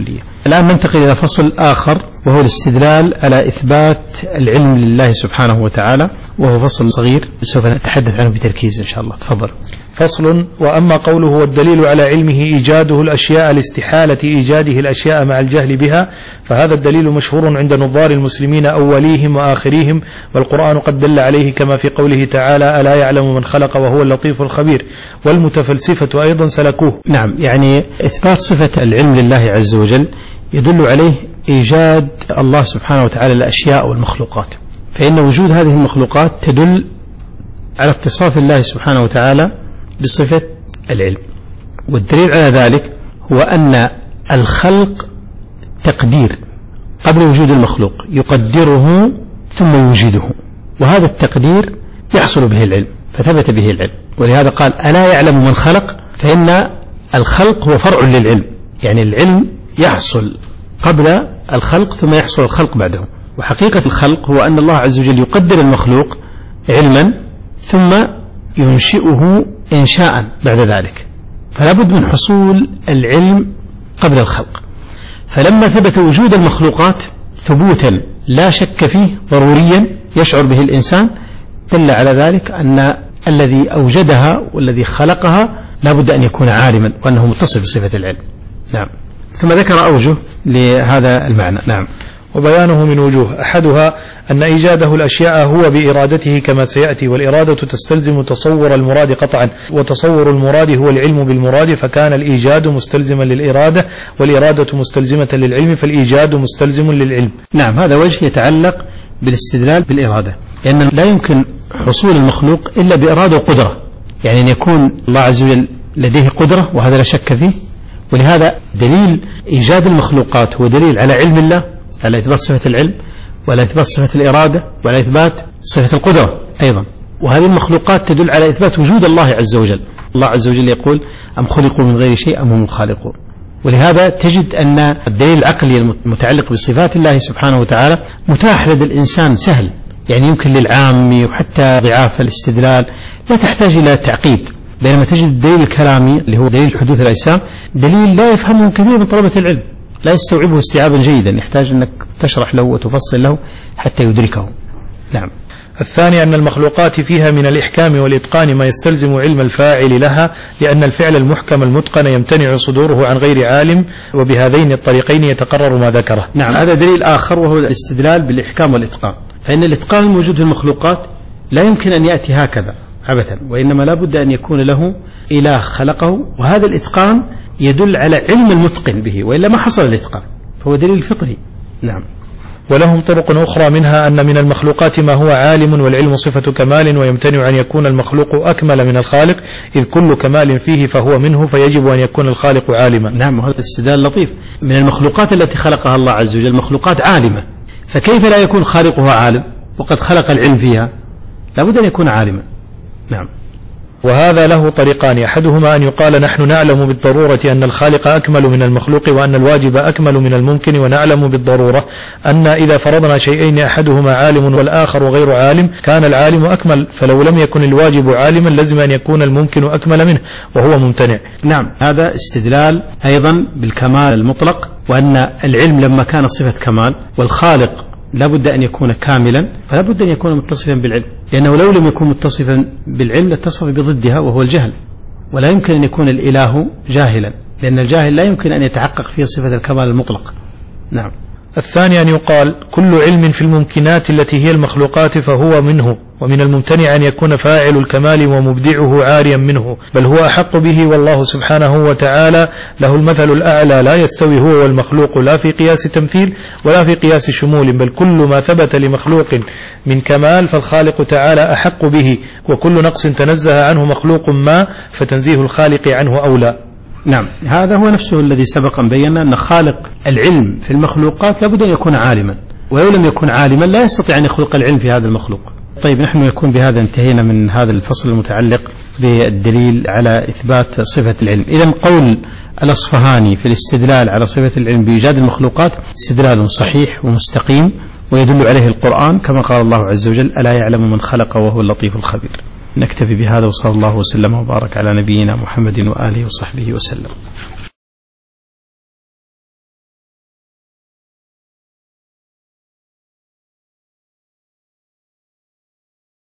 الآن ننتقل إلى فصل آخر وهو الاستدلال على إثبات العلم لله سبحانه وتعالى، وهو فصل صغير سوف نتحدث عنه بتركيز إن شاء الله. تفضل. فصل. وأما قوله والدليل على علمه إيجاده الأشياء لاستحالة إيجاده الأشياء مع الجهل بها، فهذا الدليل مشهور عند نظار المسلمين أوليهم وآخريهم، والقرآن قد دل عليه كما في قوله تعالى ألا يعلم من خلق وهو اللطيف الخبير، والمتفلسفة أيضا سلكوه. نعم، يعني إثبات صفة العلم لله عز وجل يدل عليه إيجاد الله سبحانه وتعالى الأشياء والمخلوقات، فإن وجود هذه المخلوقات تدل على اتصاف الله سبحانه وتعالى بصفة العلم. والدليل على ذلك هو أن الخلق تقدير قبل وجود المخلوق، يقدره ثم يوجده، وهذا التقدير يحصل به العلم، فثبت به العلم. ولهذا قال ألا يعلم من خلق، فإن الخلق هو فرع للعلم، يعني العلم يحصل قبل الخلق ثم يحصل الخلق بعده. وحقيقة الخلق هو أن الله عز وجل يقدر المخلوق علما ثم ينشئه إنشاء بعد ذلك، فلا بد من حصول العلم قبل الخلق. فلما ثبت وجود المخلوقات ثبوتا لا شك فيه ضروريا يشعر به الإنسان، دل على ذلك أن الذي أوجدها والذي خلقها لا بد أن يكون عالما وأنه متصف بصفة العلم. نعم. ثم ذكر أوجه لهذا المعنى. نعم. وبيانه من وجوه، أحدها أن إيجاده الأشياء هو بإرادته كما سيأتي، والإرادة تستلزم تصور المراد قطعا، وتصور المراد هو العلم بالمراد، فكان الإيجاد مستلزما للإرادة، والإرادة مستلزمة للعلم، فالإيجاد مستلزم للعلم. نعم، هذا وجه يتعلق بالاستدلال بالإرادة، لأن لا يمكن حصول المخلوق إلا بإرادة وقدرة، يعني أن يكون الله عز وجل لديه قدرة، وهذا لا شك فيه. ولهذا دليل إيجاد المخلوقات هو دليل على علم الله، على إثبات صفة العلم، وعلى إثبات صفة الإرادة، وعلى إثبات صفة القدرة أيضا. وهذه المخلوقات تدل على إثبات وجود الله عز وجل. الله عز وجل يقول أم خلقوا من غير شيء أم هم الخالقون. ولهذا تجد أن الدليل العقلي المتعلق بصفات الله سبحانه وتعالى متاح لدى الإنسان سهل، يعني يمكن للعام وحتى ضعاف الاستدلال لا تحتاج إلى تعقيد. بينما تجد الدليل الكلامي اللي هو دليل حدوث الأجسام دليل لا يفهمه كثير من طلبة العلم، لا يستوعبه استيعابا جيدا، يحتاج أنك تشرح له وتفصل له حتى يدركه. نعم. الثاني أن المخلوقات فيها من الإحكام والإتقان ما يستلزم علم الفاعل لها، لأن الفعل المحكم المتقن يمتنع صدوره عن غير عالم، وبهذين الطريقين يتقرر ما ذكره. نعم، هذا دليل آخر وهو الاستدلال بالإحكام والإتقان، فإن الإتقان الموجود في المخلوقات لا يمكن أن يأتي هكذا عبثا، وإنما لا بد أن يكون له إله خلقه، وهذا الإتقان يدل على علم المتقن به، وإلا ما حصل الإتقان، فهو دليل فطري. نعم. ولهم طرق أخرى، منها أن من المخلوقات ما هو عالم، والعلم صفة كمال، ويمتنع أن يكون المخلوق أكمل من الخالق، إذ كل كمال فيه فهو منه، فيجب أن يكون الخالق عالما. نعم، وهذا استدلال لطيف. من المخلوقات التي خلقها الله عز وجل مخلوقات عالمة، فكيف لا يكون خالقها عالم وقد خلق العلم فيها؟ لا بد أن يكون عالما. نعم. وهذا له طريقان، أحدهما أن يقال نحن نعلم بالضرورة أن الخالق أكمل من المخلوق، وأن الواجب أكمل من الممكن، ونعلم بالضرورة أن إذا فرضنا شيئين أحدهما عالم والآخر غير عالم كان العالم أكمل، فلو لم يكن الواجب عالما لازم أن يكون الممكن أكمل منه وهو ممتنع. نعم، هذا استدلال أيضا بالكمال المطلق، وأن العلم لما كان صفة كمال والخالق لا بد أن يكون كاملا، فلا بد أن يكون متصفا بالعلم، لأنه لو لم يكن متصفا بالعلم لاتصف بضدها وهو الجهل، ولا يمكن أن يكون الإله جاهلا، لأن الجاهل لا يمكن أن يتحقق فيه صفة الكمال المطلق. نعم. الثاني أن يقال كل علم في الممكنات التي هي المخلوقات فهو منه، ومن الممتنع أن يكون فاعل الكمال ومبدعه عاريا منه، بل هو أحق به، والله سبحانه وتعالى له المثل الأعلى، لا يستوي هو والمخلوق لا في قياس تمثيل ولا في قياس شمول، بل كل ما ثبت لمخلوق من كمال فالخالق تعالى أحق به، وكل نقص تنزه عنه مخلوق ما فتنزيه الخالق عنه أولى. نعم، هذا هو نفسه الذي سبق أن بينا أن خالق العلم في المخلوقات لابد أن يكون عالما، ولو لم يكن عالما لا يستطيع أن يخلق العلم في هذا المخلوق. طيب، نحن يكون بهذا انتهينا من هذا الفصل المتعلق بالدليل على إثبات صفة العلم. إذن قول الأصفهاني في الاستدلال على صفة العلم بإيجاد المخلوقات استدلال صحيح ومستقيم، ويدل عليه القرآن كما قال الله عز وجل ألا يعلم من خلق وهو اللطيف الخبير. نكتفي بهذا، وصلى الله وسلم وبارك على نبينا محمد وآله وصحبه وسلم.